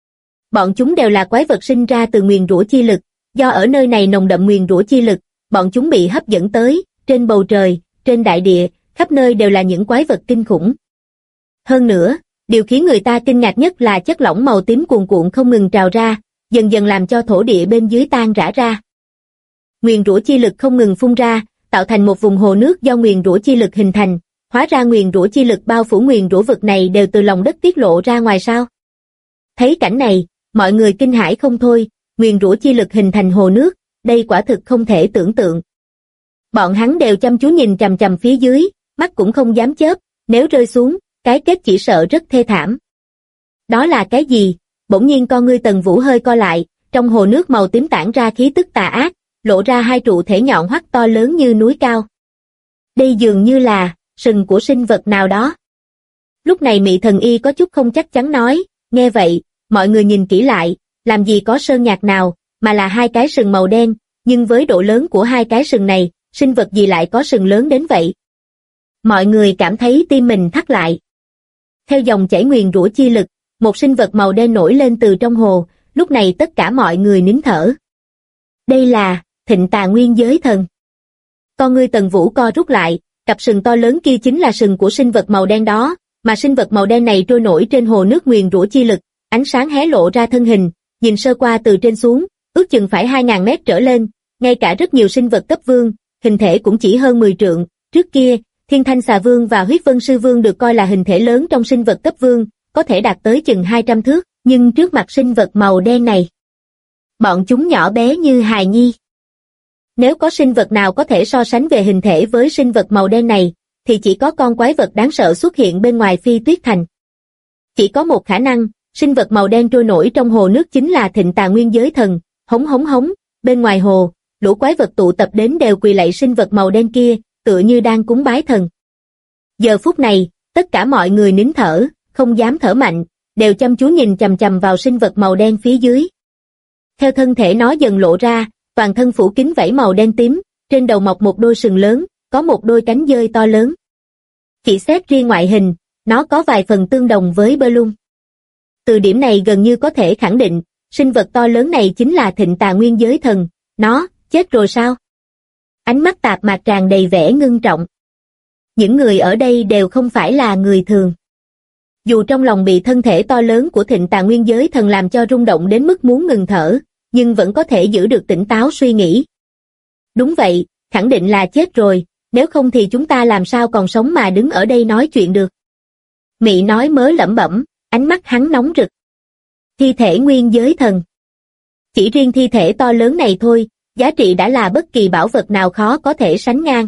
Bọn chúng đều là quái vật sinh ra từ nguyền rủa chi lực, do ở nơi này nồng đậm nguyền rủa chi lực, bọn chúng bị hấp dẫn tới, trên bầu trời, trên đại địa, khắp nơi đều là những quái vật kinh khủng. Hơn nữa, điều khiến người ta kinh ngạc nhất là chất lỏng màu tím cuồn cuộn không ngừng trào ra, dần dần làm cho thổ địa bên dưới tan rã ra. Nguyền rủa chi lực không ngừng phun ra, tạo thành một vùng hồ nước do nguyền rủa chi lực hình thành, hóa ra nguyền rủa chi lực bao phủ nguyền rủa vực này đều từ lòng đất tiết lộ ra ngoài sao? Thấy cảnh này, mọi người kinh hãi không thôi, nguyền rủa chi lực hình thành hồ nước, đây quả thực không thể tưởng tượng. Bọn hắn đều chăm chú nhìn chằm chằm phía dưới, mắt cũng không dám chớp, nếu rơi xuống, cái kết chỉ sợ rất thê thảm. Đó là cái gì? Bỗng nhiên con ngươi Tần Vũ hơi co lại, trong hồ nước màu tím tản ra khí tức tà ác, lộ ra hai trụ thể nhọn hoắt to lớn như núi cao. Đây dường như là sừng của sinh vật nào đó. Lúc này Mị Thần Y có chút không chắc chắn nói, nghe vậy, mọi người nhìn kỹ lại, làm gì có sơn nhạc nào, mà là hai cái sừng màu đen, nhưng với độ lớn của hai cái sừng này, sinh vật gì lại có sừng lớn đến vậy? Mọi người cảm thấy tim mình thắt lại. Theo dòng chảy nguyền rủa chi lực, một sinh vật màu đen nổi lên từ trong hồ, lúc này tất cả mọi người nín thở. Đây là Thịnh Tà Nguyên Giới Thần. Con ngươi Tần Vũ co rút lại, cặp sừng to lớn kia chính là sừng của sinh vật màu đen đó, mà sinh vật màu đen này trôi nổi trên hồ nước nguyền rủa chi lực, ánh sáng hé lộ ra thân hình, nhìn sơ qua từ trên xuống, ước chừng phải 2000 mét trở lên, ngay cả rất nhiều sinh vật cấp vương, hình thể cũng chỉ hơn 10 trượng, trước kia, Thiên Thanh Xà Vương và Huyết Vân Sư Vương được coi là hình thể lớn trong sinh vật cấp vương, có thể đạt tới chừng 200 thước, nhưng trước mặt sinh vật màu đen này, bọn chúng nhỏ bé như hài nhi. Nếu có sinh vật nào có thể so sánh về hình thể với sinh vật màu đen này, thì chỉ có con quái vật đáng sợ xuất hiện bên ngoài Phi Tuyết Thành. Chỉ có một khả năng, sinh vật màu đen trôi nổi trong hồ nước chính là Thịnh Tà Nguyên Giới Thần, hống hống hống, bên ngoài hồ, lũ quái vật tụ tập đến đều quỳ lạy sinh vật màu đen kia, tựa như đang cúng bái thần. Giờ phút này, tất cả mọi người nín thở, không dám thở mạnh, đều chăm chú nhìn chằm chằm vào sinh vật màu đen phía dưới. Theo thân thể nó dần lộ ra, toàn thân phủ kín vảy màu đen tím, trên đầu mọc một đôi sừng lớn, có một đôi cánh dơi to lớn. Chỉ xét riêng ngoại hình, nó có vài phần tương đồng với bơ lung. Từ điểm này gần như có thể khẳng định, sinh vật to lớn này chính là Thịnh Tà Nguyên Giới Thần, nó, chết rồi sao? Ánh mắt Tạp Mạc tràn đầy vẻ ngưng trọng. Những người ở đây đều không phải là người thường. Dù trong lòng bị thân thể to lớn của Thịnh Tà Nguyên Giới Thần làm cho rung động đến mức muốn ngừng thở, nhưng vẫn có thể giữ được tỉnh táo suy nghĩ. Đúng vậy, khẳng định là chết rồi, nếu không thì chúng ta làm sao còn sống mà đứng ở đây nói chuyện được. Mị nói mớ lẩm bẩm, ánh mắt hắn nóng rực. Thi thể Nguyên Giới Thần. Chỉ riêng thi thể to lớn này thôi, giá trị đã là bất kỳ bảo vật nào khó có thể sánh ngang.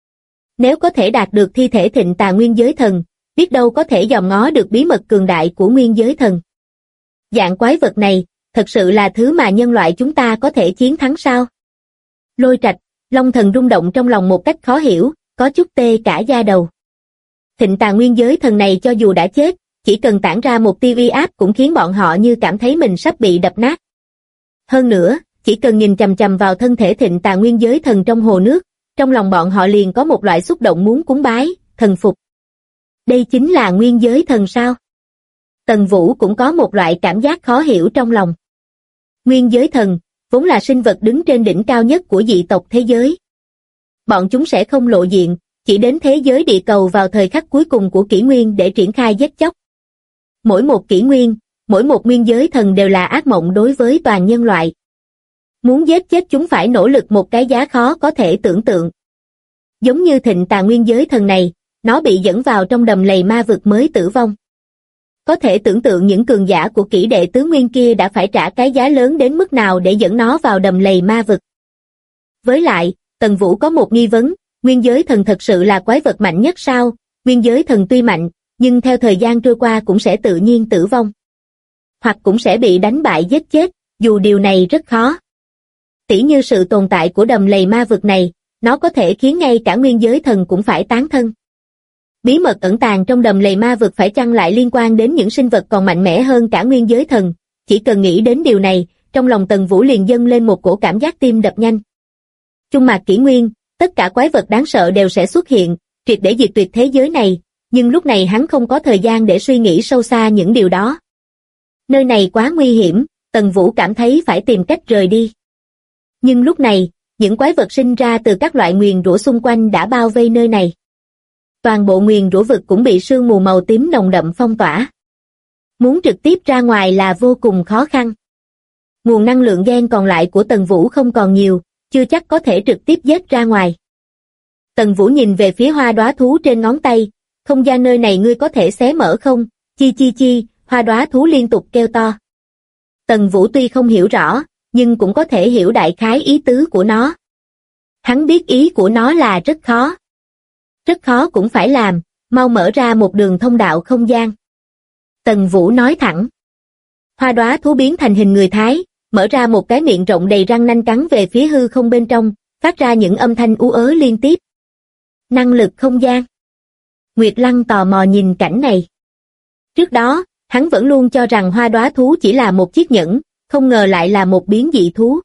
Nếu có thể đạt được thi thể Thịnh Tà Nguyên Giới Thần, biết đâu có thể dòm ngó được bí mật cường đại của Nguyên Giới Thần. Dạng quái vật này, thật sự là thứ mà nhân loại chúng ta có thể chiến thắng sao? Lôi Trạch, Long Thần rung động trong lòng một cách khó hiểu, có chút tê cả da đầu. Thịnh Tà Nguyên Giới Thần này cho dù đã chết, chỉ cần tản ra một tia uy áp cũng khiến bọn họ như cảm thấy mình sắp bị đập nát. Hơn nữa, chỉ cần nhìn chằm chằm vào thân thể Thịnh Tà Nguyên Giới Thần trong hồ nước, trong lòng bọn họ liền có một loại xúc động muốn cúng bái, thần phục. Đây chính là Nguyên Giới Thần sao? Tần Vũ cũng có một loại cảm giác khó hiểu trong lòng. Nguyên Giới Thần, vốn là sinh vật đứng trên đỉnh cao nhất của dị tộc thế giới. Bọn chúng sẽ không lộ diện, chỉ đến thế giới địa cầu vào thời khắc cuối cùng của kỷ nguyên để triển khai giết chóc. Mỗi một kỷ nguyên, mỗi một Nguyên Giới Thần đều là ác mộng đối với toàn nhân loại. Muốn giết chết chúng phải nỗ lực một cái giá khó có thể tưởng tượng. Giống như Thịnh Tà Nguyên Giới Thần này, nó bị dẫn vào trong đầm lầy ma vực mới tử vong. Có thể tưởng tượng những cường giả của kỷ đệ tứ nguyên kia đã phải trả cái giá lớn đến mức nào để dẫn nó vào đầm lầy ma vực. Với lại, Tần Vũ có một nghi vấn, Nguyên Giới Thần thật sự là quái vật mạnh nhất sao? Nguyên Giới Thần tuy mạnh, nhưng theo thời gian trôi qua cũng sẽ tự nhiên tử vong. Hoặc cũng sẽ bị đánh bại giết chết, dù điều này rất khó. Tỉ như sự tồn tại của đầm lầy ma vực này, nó có thể khiến ngay cả nguyên giới thần cũng phải tán thân. Bí mật ẩn tàng trong đầm lầy ma vực phải chăng lại liên quan đến những sinh vật còn mạnh mẽ hơn cả nguyên giới thần? Chỉ cần nghĩ đến điều này, trong lòng Tần Vũ liền dâng lên một cổ cảm giác tim đập nhanh. Chung mạc kỷ nguyên, tất cả quái vật đáng sợ đều sẽ xuất hiện, triệt để diệt tuyệt thế giới này, nhưng lúc này hắn không có thời gian để suy nghĩ sâu xa những điều đó. Nơi này quá nguy hiểm, Tần Vũ cảm thấy phải tìm cách rời đi. Nhưng lúc này, những quái vật sinh ra từ các loại nguyền rủa xung quanh đã bao vây nơi này. Toàn bộ nguyền rủa vực cũng bị sương mù màu tím nồng đậm phong tỏa. Muốn trực tiếp ra ngoài là vô cùng khó khăn. Nguồn năng lượng gen còn lại của Tần Vũ không còn nhiều, chưa chắc có thể trực tiếp giết ra ngoài. Tần Vũ nhìn về phía hoa đóa thú trên ngón tay, không gian nơi này ngươi có thể xé mở không? Chi chi chi, hoa đóa thú liên tục kêu to. Tần Vũ tuy không hiểu rõ, nhưng cũng có thể hiểu đại khái ý tứ của nó. Hắn biết ý của nó là rất khó. Rất khó cũng phải làm, mau mở ra một đường thông đạo không gian. Tần Vũ nói thẳng. Hoa đóa thú biến thành hình người Thái, mở ra một cái miệng rộng đầy răng nanh cắn về phía hư không bên trong, phát ra những âm thanh ú ớ liên tiếp. Năng lực không gian. Nguyệt Lăng tò mò nhìn cảnh này. Trước đó, hắn vẫn luôn cho rằng hoa đóa thú chỉ là một chiếc nhẫn, không ngờ lại là một biến dị thú.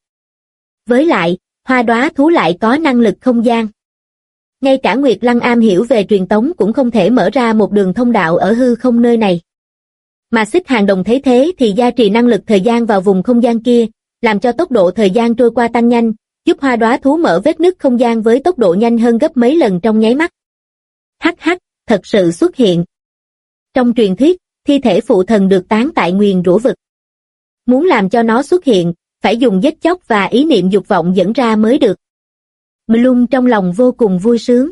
Với lại, hoa đóa thú lại có năng lực không gian. Ngay cả Nguyệt Lăng am hiểu về truyền tống cũng không thể mở ra một đường thông đạo ở hư không nơi này. Mà Xích Hàng Đồng thấy thế thì gia trì năng lực thời gian vào vùng không gian kia, làm cho tốc độ thời gian trôi qua tăng nhanh, giúp hoa đóa thú mở vết nứt không gian với tốc độ nhanh hơn gấp mấy lần trong nháy mắt. Hắc hắc, thật sự xuất hiện. Trong truyền thuyết, thi thể phụ thần được táng tại nguyền rủa vực. Muốn làm cho nó xuất hiện, phải dùng giết chóc và ý niệm dục vọng dẫn ra mới được. Bloom trong lòng vô cùng vui sướng.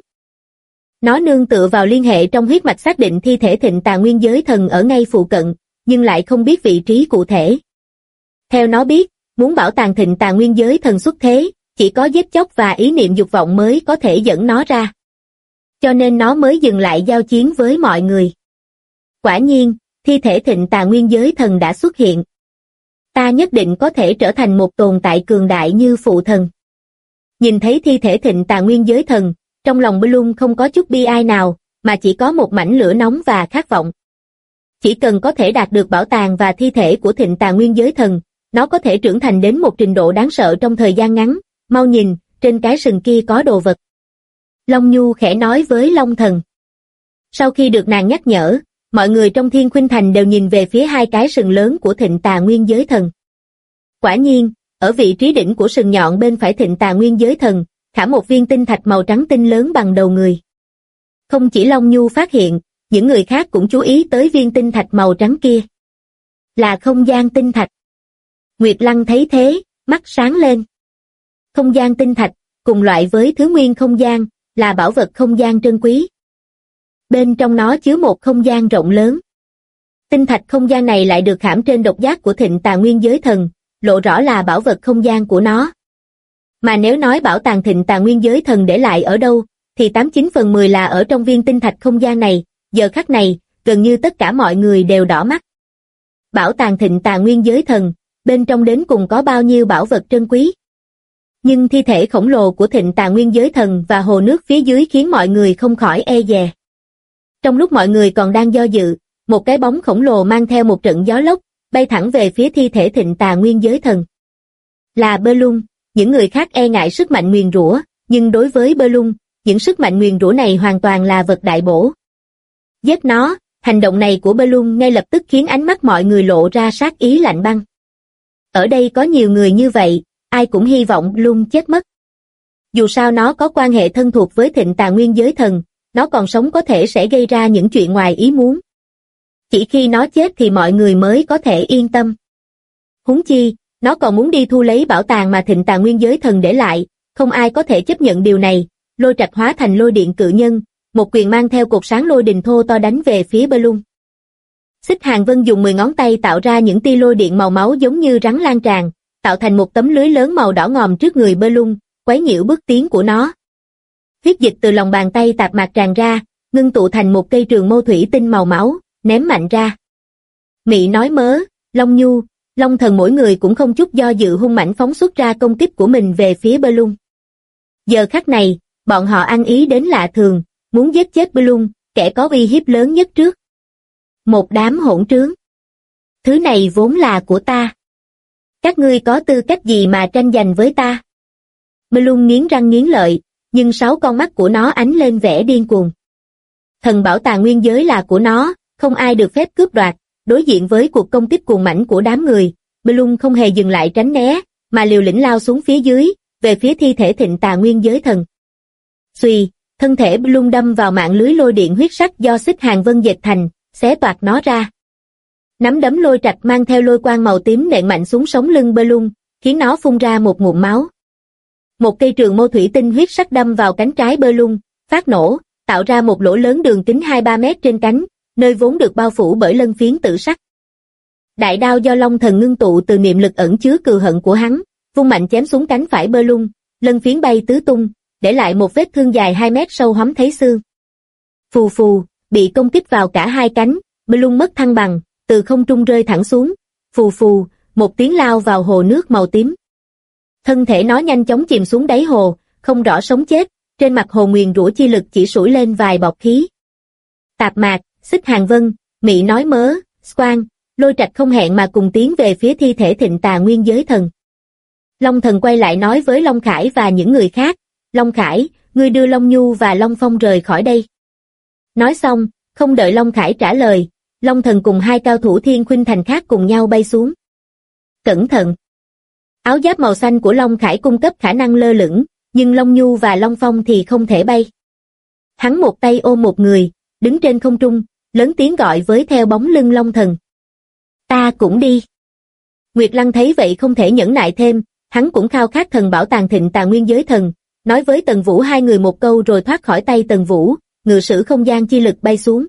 Nó nương tựa vào liên hệ trong huyết mạch xác định thi thể Thịnh Tà Nguyên Giới Thần ở ngay phụ cận, nhưng lại không biết vị trí cụ thể. Theo nó biết, muốn bảo tàng Thịnh Tà Nguyên Giới Thần xuất thế, chỉ có giết chóc và ý niệm dục vọng mới có thể dẫn nó ra. Cho nên nó mới dừng lại giao chiến với mọi người. Quả nhiên, thi thể Thịnh Tà Nguyên Giới Thần đã xuất hiện. Ta nhất định có thể trở thành một tồn tại cường đại như phụ thần. Nhìn thấy thi thể Thịnh Tà Nguyên Giới Thần, trong lòng Bloom không có chút bi ai nào, mà chỉ có một mảnh lửa nóng và khát vọng. Chỉ cần có thể đạt được bảo tàng và thi thể của Thịnh Tà Nguyên Giới Thần, nó có thể trưởng thành đến một trình độ đáng sợ trong thời gian ngắn. Mau nhìn, trên cái sừng kia có đồ vật. Long Nhu khẽ nói với Long Thần. Sau khi được nàng nhắc nhở, mọi người trong Thiên Khuynh Thành đều nhìn về phía hai cái sừng lớn của Thịnh Tà Nguyên Giới Thần. Quả nhiên, ở vị trí đỉnh của sừng nhọn bên phải Thịnh Tà Nguyên Giới Thần, khả một viên tinh thạch màu trắng tinh lớn bằng đầu người. Không chỉ Long Nhu phát hiện, những người khác cũng chú ý tới viên tinh thạch màu trắng kia. Là không gian tinh thạch. Nguyệt Lăng thấy thế, mắt sáng lên. Không gian tinh thạch, cùng loại với thứ nguyên không gian, là bảo vật không gian trân quý. Bên trong nó chứa một không gian rộng lớn. Tinh thạch không gian này lại được khảm trên độc giác của Thịnh Tà Nguyên Giới Thần, lộ rõ là bảo vật không gian của nó. Mà nếu nói bảo tàng Thịnh Tà Nguyên Giới Thần để lại ở đâu, thì 89/10 là ở trong viên tinh thạch không gian này. Giờ khắc này, gần như tất cả mọi người đều đỏ mắt. Bảo tàng Thịnh Tà Nguyên Giới Thần, bên trong đến cùng có bao nhiêu bảo vật trân quý. Nhưng thi thể khổng lồ của Thịnh Tà Nguyên Giới Thần và hồ nước phía dưới khiến mọi người không khỏi e dè. Trong lúc mọi người còn đang do dự, một cái bóng khổng lồ mang theo một trận gió lốc, bay thẳng về phía thi thể Thịnh Tà Nguyên Giới Thần. Là Bloom, những người khác e ngại sức mạnh nguyền rủa, nhưng đối với Bloom, những sức mạnh nguyền rủa này hoàn toàn là vật đại bổ. Giết nó, hành động này của Bloom ngay lập tức khiến ánh mắt mọi người lộ ra sát ý lạnh băng. Ở đây có nhiều người như vậy, ai cũng hy vọng Bloom chết mất. Dù sao nó có quan hệ thân thuộc với Thịnh Tà Nguyên Giới Thần, nó còn sống có thể sẽ gây ra những chuyện ngoài ý muốn. Chỉ khi nó chết thì mọi người mới có thể yên tâm. Huống chi, nó còn muốn đi thu lấy bảo tàng mà Thịnh Tà Nguyên Giới Thần để lại, không ai có thể chấp nhận điều này. Lôi Trạch hóa thành lôi điện cự nhân, một quyền mang theo cột sáng lôi đình thô to đánh về phía Bloom. Xích Hàng Vân dùng 10 ngón tay tạo ra những tia lôi điện màu máu giống như rắn lan tràn, tạo thành một tấm lưới lớn màu đỏ ngòm trước người Bloom, quấy nhiễu bước tiến của nó. Huyết dịch từ lòng bàn tay tạp mạc tràn ra, ngưng tụ thành một cây trường mâu thủy tinh màu máu, ném mạnh ra. Mị nói mớ, Long Nhu, Long Thần mỗi người cũng không chút do dự hung mãnh phóng xuất ra công kích của mình về phía Bloom. Giờ khắc này, bọn họ ăn ý đến lạ thường, muốn giết chết Bloom, kẻ có uy hiếp lớn nhất trước. Một đám hỗn trướng. Thứ này vốn là của ta. Các ngươi có tư cách gì mà tranh giành với ta? Bloom nghiến răng nghiến lợi, nhưng 6 con mắt của nó ánh lên vẻ điên cuồng. Thần bảo tàng nguyên giới là của nó, không ai được phép cướp đoạt. Đối diện với cuộc công kích cuồng mãnh của đám người, Bloom không hề dừng lại tránh né, mà liều lĩnh lao xuống phía dưới, về phía thi thể thịnh tà nguyên giới thần. Xuy, thân thể Bloom đâm vào mạng lưới lôi điện huyết sắc do Xích Hàng Vân dệt thành, xé toạc nó ra. Nắm đấm lôi trạch mang theo lôi quang màu tím nện mạnh xuống sống lưng Bloom, khiến nó phun ra một ngụm máu. Một cây trường mâu thủy tinh huyết sắc đâm vào cánh trái Bloom, phát nổ, tạo ra một lỗ lớn đường kính 2-3 mét trên cánh, nơi vốn được bao phủ bởi lân phiến tử sắc. Đại đao do Long Thần ngưng tụ từ niệm lực ẩn chứa cừu hận của hắn, vung mạnh chém xuống cánh phải Bloom, lân phiến bay tứ tung, để lại một vết thương dài 2 mét sâu hóm thấy xương. Phù phù, bị công kích vào cả hai cánh, Bloom mất thăng bằng, từ không trung rơi thẳng xuống. Phù phù, một tiếng lao vào hồ nước màu tím. Thân thể nó nhanh chóng chìm xuống đáy hồ, không rõ sống chết, trên mặt hồ nguyền rủa chi lực chỉ sủi lên vài bọt khí. Tạp Mạc, Xích Hàng Vân, Mị nói mớ, Squan, Lôi Trạch không hẹn mà cùng tiến về phía thi thể thịnh tà nguyên giới thần. Long Thần quay lại nói với Long Khải và những người khác, Long Khải, ngươi đưa Long Nhu và Long Phong rời khỏi đây. Nói xong, không đợi Long Khải trả lời, Long Thần cùng 2 cao thủ Thiên Khuynh Thành khác cùng nhau bay xuống. Cẩn thận! Áo giáp màu xanh của Long Khải cung cấp khả năng lơ lửng, nhưng Long Nhu và Long Phong thì không thể bay. Hắn một tay ôm một người, đứng trên không trung, lớn tiếng gọi với theo bóng lưng Long Thần. Ta cũng đi. Nguyệt Lăng thấy vậy không thể nhẫn nại thêm, hắn cũng khao khát thần bảo tàng thịnh tà nguyên giới thần, nói với Tần Vũ 2 người một câu rồi thoát khỏi tay Tần Vũ, ngự sử không gian chi lực bay xuống.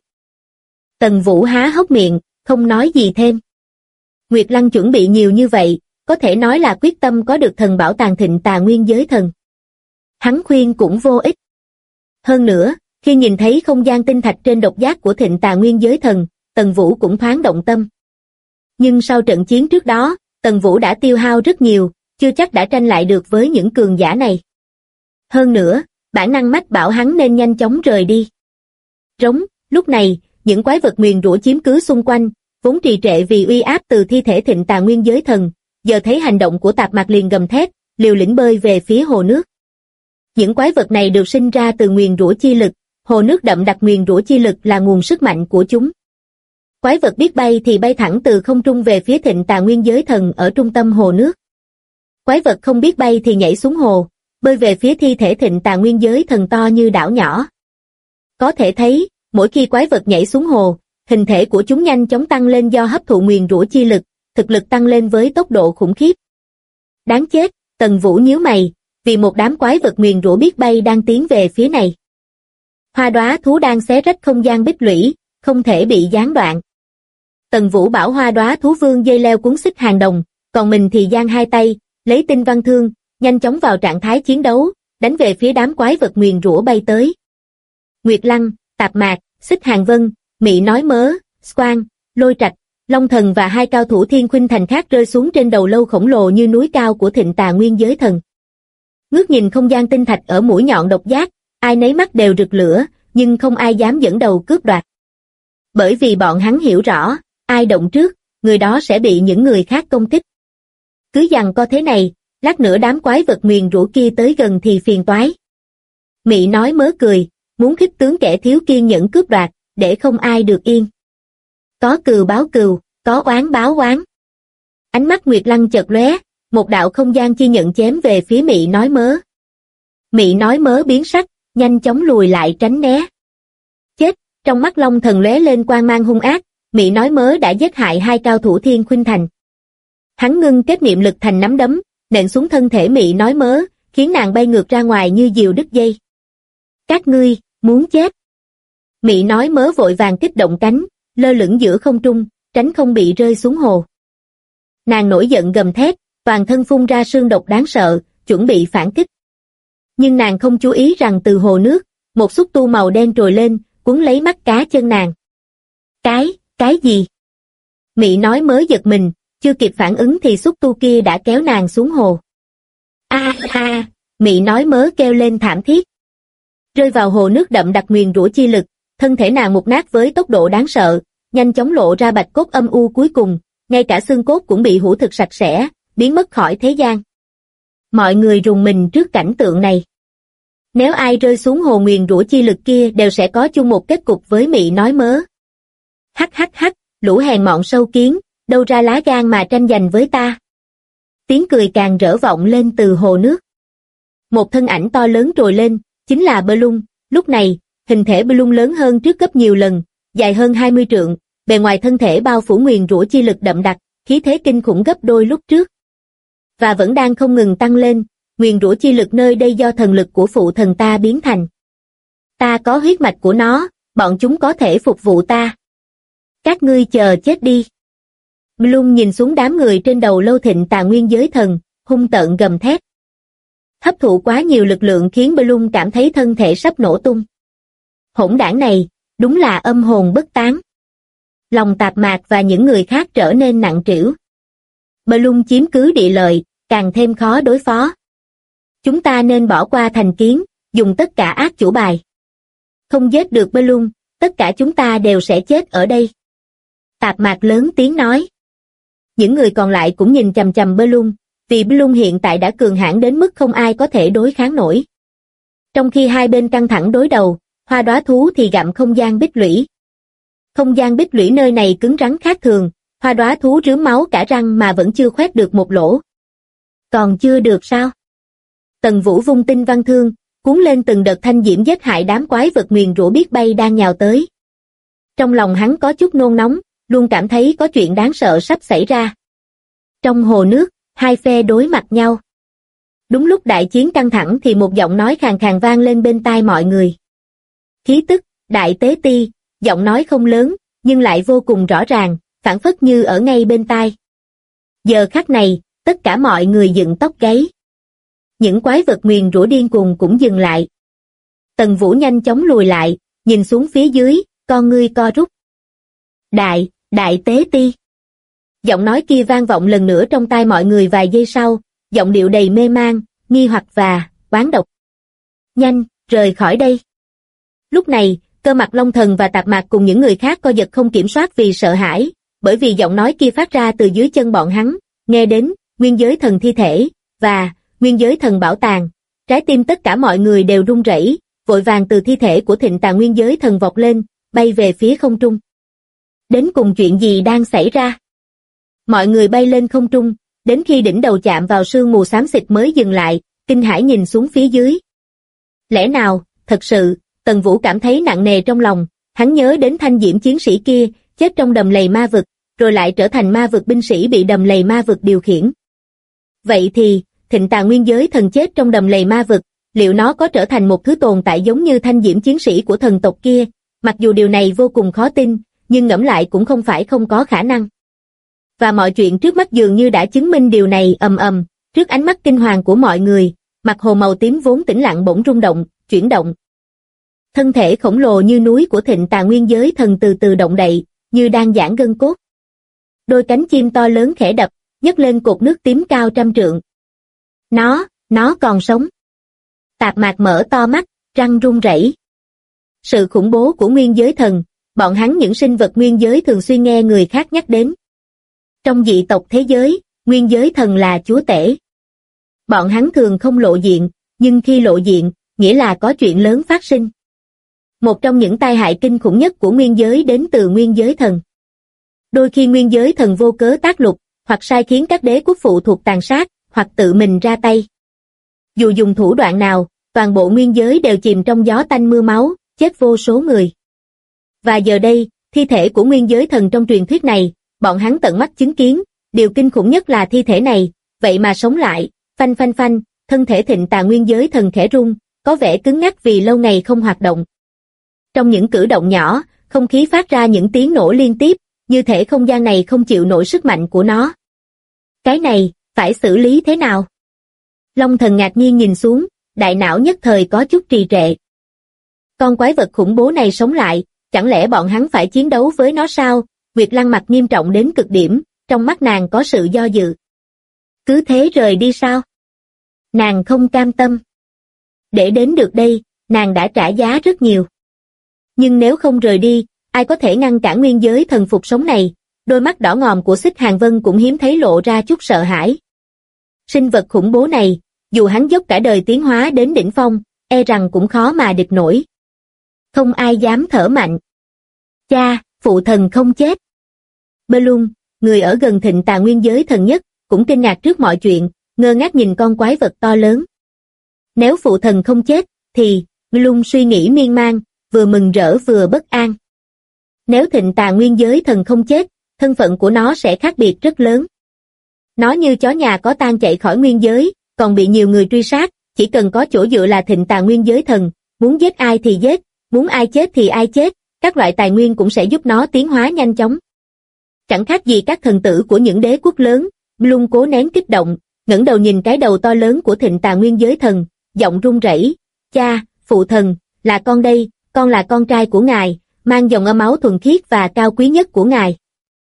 Tần Vũ há hốc miệng, không nói gì thêm. Nguyệt Lăng chuẩn bị nhiều như vậy, có thể nói là quyết tâm có được thần bảo tàng thịnh tà nguyên giới thần. Hắn khuyên cũng vô ích. Hơn nữa, khi nhìn thấy không gian tinh thạch trên độc giác của thịnh tà nguyên giới thần, Tần Vũ cũng thoáng động tâm. Nhưng sau trận chiến trước đó, Tần Vũ đã tiêu hao rất nhiều, chưa chắc đã tranh lại được với những cường giả này. Hơn nữa, bản năng mách bảo hắn nên nhanh chóng rời đi. Rống, lúc này, những quái vật nguyền rủa chiếm cứ xung quanh, vốn trì trệ vì uy áp từ thi thể thịnh tà nguyên giới thần, giờ thấy hành động của Tạp Mạc liền gầm thét, liều lĩnh bơi về phía hồ nước. Những quái vật này được sinh ra từ nguyền rủa chi lực, hồ nước đậm đặc nguyền rủa chi lực là nguồn sức mạnh của chúng. Quái vật biết bay thì bay thẳng từ không trung về phía thịnh tà nguyên giới thần ở trung tâm hồ nước. Quái vật không biết bay thì nhảy xuống hồ, bơi về phía thi thể thịnh tà nguyên giới thần to như đảo nhỏ. Có thể thấy, mỗi khi quái vật nhảy xuống hồ, hình thể của chúng nhanh chóng tăng lên do hấp thụ nguyền rủa chi lực, thực lực tăng lên với tốc độ khủng khiếp. Đáng chết, Tần Vũ nhíu mày, vì một đám quái vật nguyền rủa biết bay đang tiến về phía này. Hoa đóa thú đang xé rách không gian bích lũy, không thể bị gián đoạn. Tần Vũ bảo Hoa đóa thú vương dây leo cuốn Xích Hàng Đồng, còn mình thì giang hai tay, lấy tinh văn thương, nhanh chóng vào trạng thái chiến đấu, đánh về phía đám quái vật nguyền rủa bay tới. Nguyệt Lăng, Tạp Mạc, Xích Hàng Vân, Mị nói mớ, Squan, Lôi Trạch, Long Thần và 2 cao thủ Thiên Khuynh Thành khác rơi xuống trên đầu lâu khổng lồ như núi cao của thịnh tà nguyên giới thần. Ngước nhìn không gian tinh thạch ở mũi nhọn độc giác, ai nấy mắt đều rực lửa, nhưng không ai dám dẫn đầu cướp đoạt. Bởi vì bọn hắn hiểu rõ, ai động trước, người đó sẽ bị những người khác công kích. Cứ giằng co thế này, lát nữa đám quái vật nguyền rủa kia tới gần thì phiền toái. Mị nói mớ cười, muốn khích tướng kẻ thiếu kiên nhẫn cướp đoạt, để không ai được yên. Có cừu báo cừu, có oán báo oán. Ánh mắt Nguyệt Lăng chợt lóe, một đạo không gian chi nhận chém về phía Mị nói mớ. Mị nói mớ biến sắc, nhanh chóng lùi lại tránh né. Chết, trong mắt Long Thần lóe lên quang mang hung ác, Mị nói mớ đã giết hại 2 cao thủ Thiên Khuynh Thành. Hắn ngưng kết niệm lực thành nắm đấm, nện xuống thân thể Mị nói mớ, khiến nàng bay ngược ra ngoài như diều đứt dây. Các ngươi, muốn chết. Mị nói mớ vội vàng kích động cánh, lơ lửng giữa không trung, tránh không bị rơi xuống hồ. Nàng nổi giận gầm thét, toàn thân phun ra sương độc đáng sợ, chuẩn bị phản kích. Nhưng nàng không chú ý rằng từ hồ nước, một xúc tu màu đen trồi lên, cuốn lấy mắt cá chân nàng. Cái gì? Mị nói mớ giật mình, chưa kịp phản ứng thì xúc tu kia đã kéo nàng xuống hồ. Mị nói mớ kêu lên thảm thiết. Rơi vào hồ nước đậm đặc nguyền rủa chi lực, thân thể nàng mục nát với tốc độ đáng sợ, nhanh chóng lộ ra bạch cốt âm u cuối cùng, ngay cả xương cốt cũng bị hủ thực sạch sẽ, biến mất khỏi thế gian. Mọi người rùng mình trước cảnh tượng này. Nếu ai rơi xuống hồ nguyền rủa chi lực kia đều sẽ có chung một kết cục với Mị nói mớ. Hắc hắc hắc, lũ hèn mọn sâu kiến, đâu ra lá gan mà tranh giành với ta. Tiếng cười càng rỡ vọng lên từ hồ nước. Một thân ảnh to lớn trồi lên, chính là Bloom. Lúc này, hình thể Bloom lớn hơn trước gấp nhiều lần, dài hơn 20 trượng, bề ngoài thân thể bao phủ nguyền rủa chi lực đậm đặc, khí thế kinh khủng gấp đôi lúc trước. Và vẫn đang không ngừng tăng lên, nguyền rủa chi lực nơi đây do thần lực của phụ thần ta biến thành. Ta có huyết mạch của nó, bọn chúng có thể phục vụ ta. Các ngươi chờ chết đi. Bloom nhìn xuống đám người trên đầu Lâu Thịnh Tà Nguyên Giới Thần, hung tợn gầm thét. Hấp thụ quá nhiều lực lượng khiến Bloom cảm thấy thân thể sắp nổ tung. Hỗn đảng này, đúng là âm hồn bất tán. Lòng Tạp Mạc và những người khác trở nên nặng trĩu. Bloom chiếm cứ địa lợi, càng thêm khó đối phó. Chúng ta nên bỏ qua thành kiến, dùng tất cả ác chủ bài. Không giết được Bloom, tất cả chúng ta đều sẽ chết ở đây. Tạp Mạc lớn tiếng nói. Những người còn lại cũng nhìn chằm chằm Bloom, vì Bloom hiện tại đã cường hãn đến mức không ai có thể đối kháng nổi. Trong khi hai bên căng thẳng đối đầu, Hoa Đóa Thú thì gặm không gian bích lũy. Không gian bích lũy nơi này cứng rắn khác thường, Hoa Đóa Thú rướm máu cả răng mà vẫn chưa khoét được một lỗ. Còn chưa được sao? Tần Vũ vung tinh văn thương, cuốn lên từng đợt thanh diễm giết hại đám quái vật nguyền rủa biết bay đang nhào tới. Trong lòng hắn có chút nôn nóng, luôn cảm thấy có chuyện đáng sợ sắp xảy ra. Trong hồ nước, hai phe đối mặt nhau. Đúng lúc đại chiến căng thẳng thì một giọng nói khàn khàn vang lên bên tai mọi người. Khí tức, Đại Tế Ti, giọng nói không lớn, nhưng lại vô cùng rõ ràng, phảng phất như ở ngay bên tai. Giờ khắc này, tất cả mọi người dựng tóc gáy. Những quái vật nguyền rủa điên cuồng cũng dừng lại. Tần Vũ nhanh chóng lùi lại, nhìn xuống phía dưới, con ngươi co rút. Đại Tế Ti. Giọng nói kia vang vọng lần nữa trong tai mọi người vài giây sau, giọng điệu đầy mê man, nghi hoặc và oán độc. Nhanh, rời khỏi đây. Lúc này, Cơ Mặt Long Thần và Tạp Mạc cùng những người khác co giật không kiểm soát vì sợ hãi, bởi vì giọng nói kia phát ra từ dưới chân bọn hắn, nghe đến Nguyên Giới Thần thi thể và Nguyên Giới Thần bảo tàng. Trái tim tất cả mọi người đều run rẩy, vội vàng từ thi thể của Thịnh Tà Nguyên Giới Thần vọt lên, bay về phía không trung. Đến cùng chuyện gì đang xảy ra? Mọi người bay lên không trung, đến khi đỉnh đầu chạm vào sương mù xám xịt mới dừng lại, kinh hãi nhìn xuống phía dưới. Lẽ nào, thật sự, Tần Vũ cảm thấy nặng nề trong lòng, hắn nhớ đến thanh diễm chiến sĩ kia, chết trong đầm lầy ma vực, rồi lại trở thành ma vực binh sĩ bị đầm lầy ma vực điều khiển. Vậy thì, Thịnh Tà Nguyên Giới Thần chết trong đầm lầy ma vực, liệu nó có trở thành một thứ tồn tại giống như thanh diễm chiến sĩ của thần tộc kia? Mặc dù điều này vô cùng khó tin, nhưng ngẫm lại cũng không phải không có khả năng. Và mọi chuyện trước mắt dường như đã chứng minh điều này. Trước ánh mắt kinh hoàng của mọi người, mặt hồ màu tím vốn tĩnh lặng bỗng rung động, chuyển động. Thân thể khổng lồ như núi của Thịnh Tà Nguyên Giới Thần từ từ động đậy, như đang giãn gân cốt. Đôi cánh chim to lớn khẽ đập, nhấc lên cột nước tím cao trăm trượng. Nó còn sống. Tạp Mạc mở to mắt, răng run rẩy. Sự khủng bố của Nguyên Giới Thần, bọn hắn những sinh vật nguyên giới thường xuyên nghe người khác nhắc đến. Trong dị tộc thế giới, Nguyên Giới Thần là chúa tể. Bọn hắn thường không lộ diện, nhưng khi lộ diện, nghĩa là có chuyện lớn phát sinh. Một trong những tai hại kinh khủng nhất của nguyên giới đến từ Nguyên Giới Thần. Đôi khi Nguyên Giới Thần vô cớ tác lục, hoặc sai khiến các đế quốc phụ thuộc tàn sát, hoặc tự mình ra tay. Dù dùng thủ đoạn nào, toàn bộ nguyên giới đều chìm trong gió tanh mưa máu, chết vô số người. Và giờ đây, thi thể của Nguyên Giới Thần trong truyền thuyết này, bọn hắn tận mắt chứng kiến, điều kinh khủng nhất là thi thể này, vậy mà sống lại, phanh, thân thể Thịnh Tà Nguyên Giới Thần khẽ rung, có vẻ cứng ngắc vì lâu ngày không hoạt động. Trong những cử động nhỏ, không khí phát ra những tiếng nổ liên tiếp, như thể không gian này không chịu nổi sức mạnh của nó. Cái này, phải xử lý thế nào? Long Thần ngạc nhiên nhìn xuống, đại não nhất thời có chút trì trệ. Con quái vật khủng bố này sống lại, chẳng lẽ bọn hắn phải chiến đấu với nó sao? Nguyệt Lăng mặt nghiêm trọng đến cực điểm, trong mắt nàng có sự do dự. Cứ thế rời đi sao? Nàng không cam tâm. Để đến được đây, nàng đã trả giá rất nhiều. Nhưng nếu không rời đi, ai có thể ngăn cản nguyên giới thần phục sống này? Đôi mắt đỏ ngòm của Xích Hàng Vân cũng hiếm thấy lộ ra chút sợ hãi. Sinh vật khủng bố này, dù hắn dốc cả đời tiến hóa đến đỉnh phong, e rằng cũng khó mà địch nổi. Không ai dám thở mạnh. Cha, phụ thần không chết. Balloon, người ở gần Thịnh Tà Nguyên giới thần nhất, cũng kinh ngạc trước mọi chuyện, ngơ ngác nhìn con quái vật to lớn. Nếu phụ thần không chết, thì, Balloon suy nghĩ miên man, vừa mừng rỡ vừa bất an. Nếu Thịnh Tà Nguyên giới thần không chết, thân phận của nó sẽ khác biệt rất lớn. Nó như chó nhà có tang chạy khỏi nguyên giới, còn bị nhiều người truy sát, chỉ cần có chỗ dựa là Thịnh Tà Nguyên giới thần, muốn giết ai thì giết, muốn ai chết thì ai chết, các loại tài nguyên cũng sẽ giúp nó tiến hóa nhanh chóng. Chẳng khác gì các thần tử của những đế quốc lớn. Bloom cố nén kích động, ngẩng đầu nhìn cái đầu to lớn của Thịnh Tà Nguyên giới thần, giọng run rẩy. Cha, phụ thần, là con đây, con là con trai của ngài, mang dòng âm máu thuần khiết và cao quý nhất của ngài.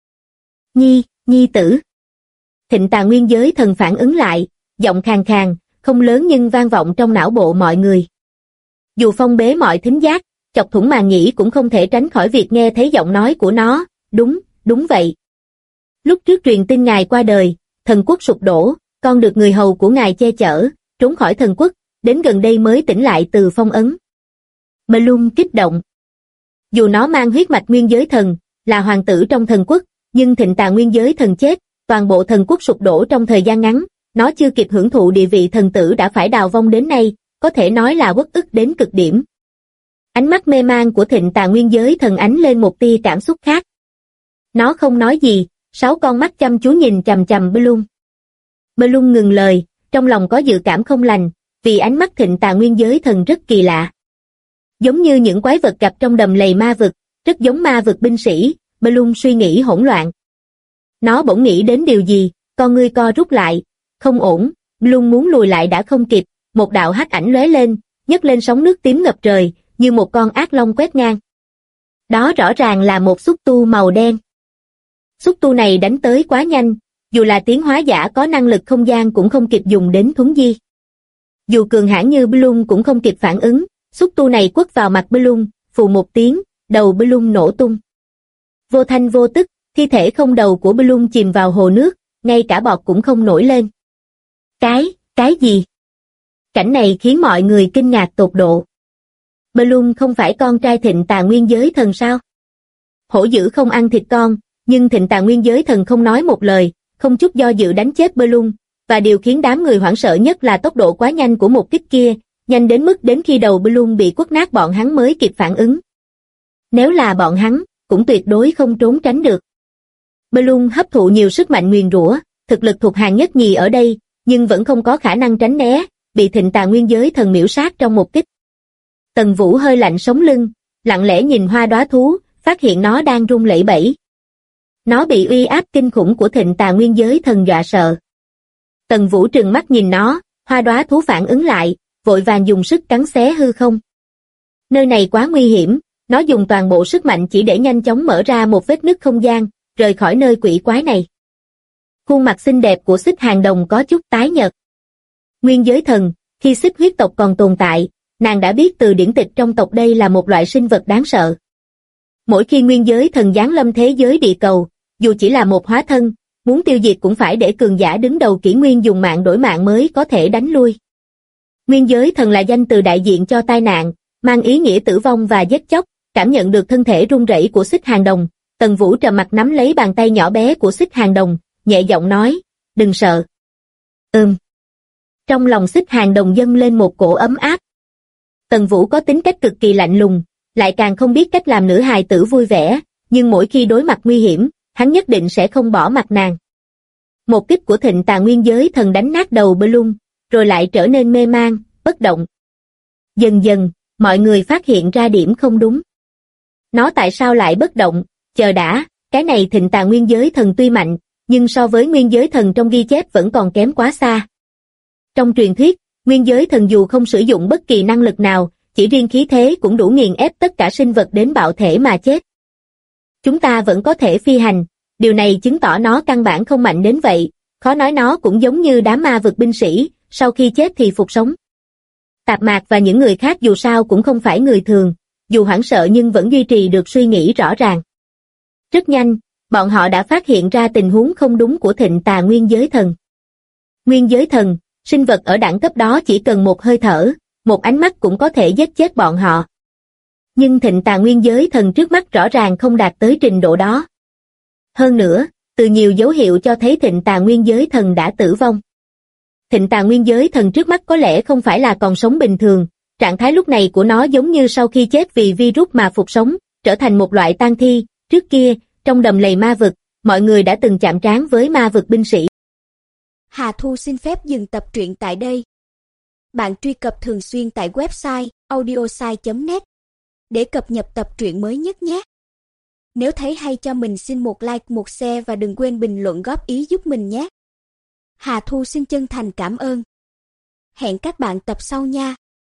Nhi tử. Thịnh Tà Nguyên giới thần phản ứng lại, giọng khàn khàn, không lớn nhưng vang vọng trong não bộ mọi người. Dù phong bế mọi thính giác, chọc thủng màng nhĩ cũng không thể tránh khỏi việc nghe thấy giọng nói của nó. Đúng vậy. Lúc trước truyền tin ngài qua đời, thần quốc sụp đổ, con được người hầu của ngài che chở, trốn khỏi thần quốc, đến gần đây mới tỉnh lại từ phong ấn. Balloon kích động. Dù nó mang huyết mạch nguyên giới thần, là hoàng tử trong thần quốc, nhưng Thịnh Tà Nguyên giới thần chết, toàn bộ thần quốc sụp đổ trong thời gian ngắn, nó chưa kịp hưởng thụ địa vị thần tử đã phải đào vong đến nay, có thể nói là uất ức đến cực điểm. Ánh mắt mê man của Thịnh Tà Nguyên giới thần ánh lên một tia cảm xúc khác. Nó không nói gì, 6 con mắt chăm chú nhìn chằm chằm Balloon. Balloon ngừng lời, trong lòng có dự cảm không lành, vì ánh mắt Thịnh Tà Nguyên giới thần rất kỳ lạ. Giống như những quái vật gặp trong đầm lầy ma vực, rất giống ma vực binh sĩ. Balloon suy nghĩ hỗn loạn. Nó bỗng nghĩ đến điều gì, con ngươi co rút lại. Không ổn, Balloon muốn lùi lại đã không kịp, một đạo hắc ảnh lóe lên, nhấc lên sóng nước tím ngập trời, như một con ác long quét ngang. Đó rõ ràng là một xúc tu màu đen. Xúc tu này đánh tới quá nhanh, dù là tiến hóa giả có năng lực không gian cũng không kịp dùng đến thuấn di. Dù cường hãn như Balloon cũng không kịp phản ứng, xúc tu này quất vào mặt Balloon, phù một tiếng, đầu Balloon nổ tung. Vô thanh vô tức, thi thể không đầu của Balloon chìm vào hồ nước, ngay cả bọt cũng không nổi lên. Cái gì? Cảnh này khiến mọi người kinh ngạc tột độ. Balloon không phải con trai Thịnh Tà Nguyên giới thần sao? Hổ dữ không ăn thịt con, nhưng Thịnh Tà Nguyên giới thần không nói một lời, không chút do dự đánh chết Balloon, và điều khiến đám người hoảng sợ nhất là tốc độ quá nhanh của một kích kia, nhanh đến mức đến khi đầu Balloon bị quất nát bọn hắn mới kịp phản ứng. Nếu là bọn hắn, cũng tuyệt đối không trốn tránh được. Balloon hấp thụ nhiều sức mạnh nguyền rủa, thực lực thuộc hàng nhất nhì ở đây, nhưng vẫn không có khả năng tránh né, bị Thịnh Tà Nguyên giới thần miểu sát trong một kích. Tần Vũ hơi lạnh sống lưng, lặng lẽ nhìn hoa đóa thú, phát hiện nó đang run lẩy bẩy. Nó bị uy áp kinh khủng của Thịnh Tà Nguyên giới thần dọa sợ. Tần Vũ trừng mắt nhìn nó, hoa đóa thú phản ứng lại, vội vàng dùng sức cắn xé hư không. Nơi này quá nguy hiểm, nó dùng toàn bộ sức mạnh chỉ để nhanh chóng mở ra một vết nứt không gian, rời khỏi nơi quỷ quái này. Khuôn mặt xinh đẹp của Xích Hàng Đồng có chút tái nhợt. Nguyên giới thần, khi Xích huyết tộc còn tồn tại, nàng đã biết từ điển tịch trong tộc đây là một loại sinh vật đáng sợ. Mỗi khi nguyên giới thần giáng lâm thế giới địa cầu, dù chỉ là một hóa thân, muốn tiêu diệt cũng phải để cường giả đứng đầu kỷ nguyên dùng mạng đổi mạng mới có thể đánh lui. Nguyên giới thần là danh từ đại diện cho tai nạn, mang ý nghĩa tử vong và giết chóc. Cảm nhận được thân thể run rẩy của Xích Hàng Đồng, Tần Vũ trầm mặt nắm lấy bàn tay nhỏ bé của Xích Hàng Đồng, nhẹ giọng nói, đừng sợ. Trong lòng Xích Hàng Đồng dâng lên một cổ ấm áp. Tần Vũ có tính cách cực kỳ lạnh lùng, lại càng không biết cách làm nữ hài tử vui vẻ, nhưng mỗi khi đối mặt nguy hiểm, hắn nhất định sẽ không bỏ mặt nàng. Một kích của Thịnh Tà Nguyên giới thần đánh nát đầu Balloon, rồi lại trở nên mê man, bất động. Dần dần, mọi người phát hiện ra điểm không đúng. Nó tại sao lại bất động? Chờ đã, cái này Thịnh Tà Nguyên giới thần tuy mạnh, nhưng so với nguyên giới thần trong ghi chép vẫn còn kém quá xa. Trong truyền thuyết, nguyên giới thần dù không sử dụng bất kỳ năng lực nào, chỉ riêng khí thế cũng đủ nghiền ép tất cả sinh vật đến bạo thể mà chết. Chúng ta vẫn có thể phi hành, điều này chứng tỏ nó căn bản không mạnh đến vậy, khó nói nó cũng giống như đám ma vực binh sĩ, sau khi chết thì phục sống. Tạp Mạc và những người khác dù sao cũng không phải người thường, dù hoảng sợ nhưng vẫn duy trì được suy nghĩ rõ ràng. Rất nhanh, bọn họ đã phát hiện ra tình huống không đúng của Thịnh Tà Nguyên Giới Thần. Nguyên Giới Thần, sinh vật ở đẳng cấp đó chỉ cần một hơi thở, một ánh mắt cũng có thể giết chết bọn họ. Nhưng Thịnh Tà Nguyên Giới Thần trước mắt rõ ràng không đạt tới trình độ đó. Hơn nữa, từ nhiều dấu hiệu cho thấy Thịnh Tà Nguyên Giới Thần đã tử vong. Thịnh Tà Nguyên Giới Thần trước mắt có lẽ không phải là còn sống bình thường, trạng thái lúc này của nó giống như sau khi chết vì virus mà phục sống, trở thành một loại tang thi. Trước kia, trong đầm lầy ma vực, mọi người đã từng chạm trán với ma vực binh sĩ. Hà Thu xin phép dừng tập truyện tại đây. Bạn truy cập thường xuyên tại website audiosai.net để cập nhật tập truyện mới nhất nhé. Nếu thấy hay cho mình xin một like, một share và đừng quên bình luận góp ý giúp mình nhé. Hà Thu xin chân thành cảm ơn. Hẹn các bạn tập sau nha.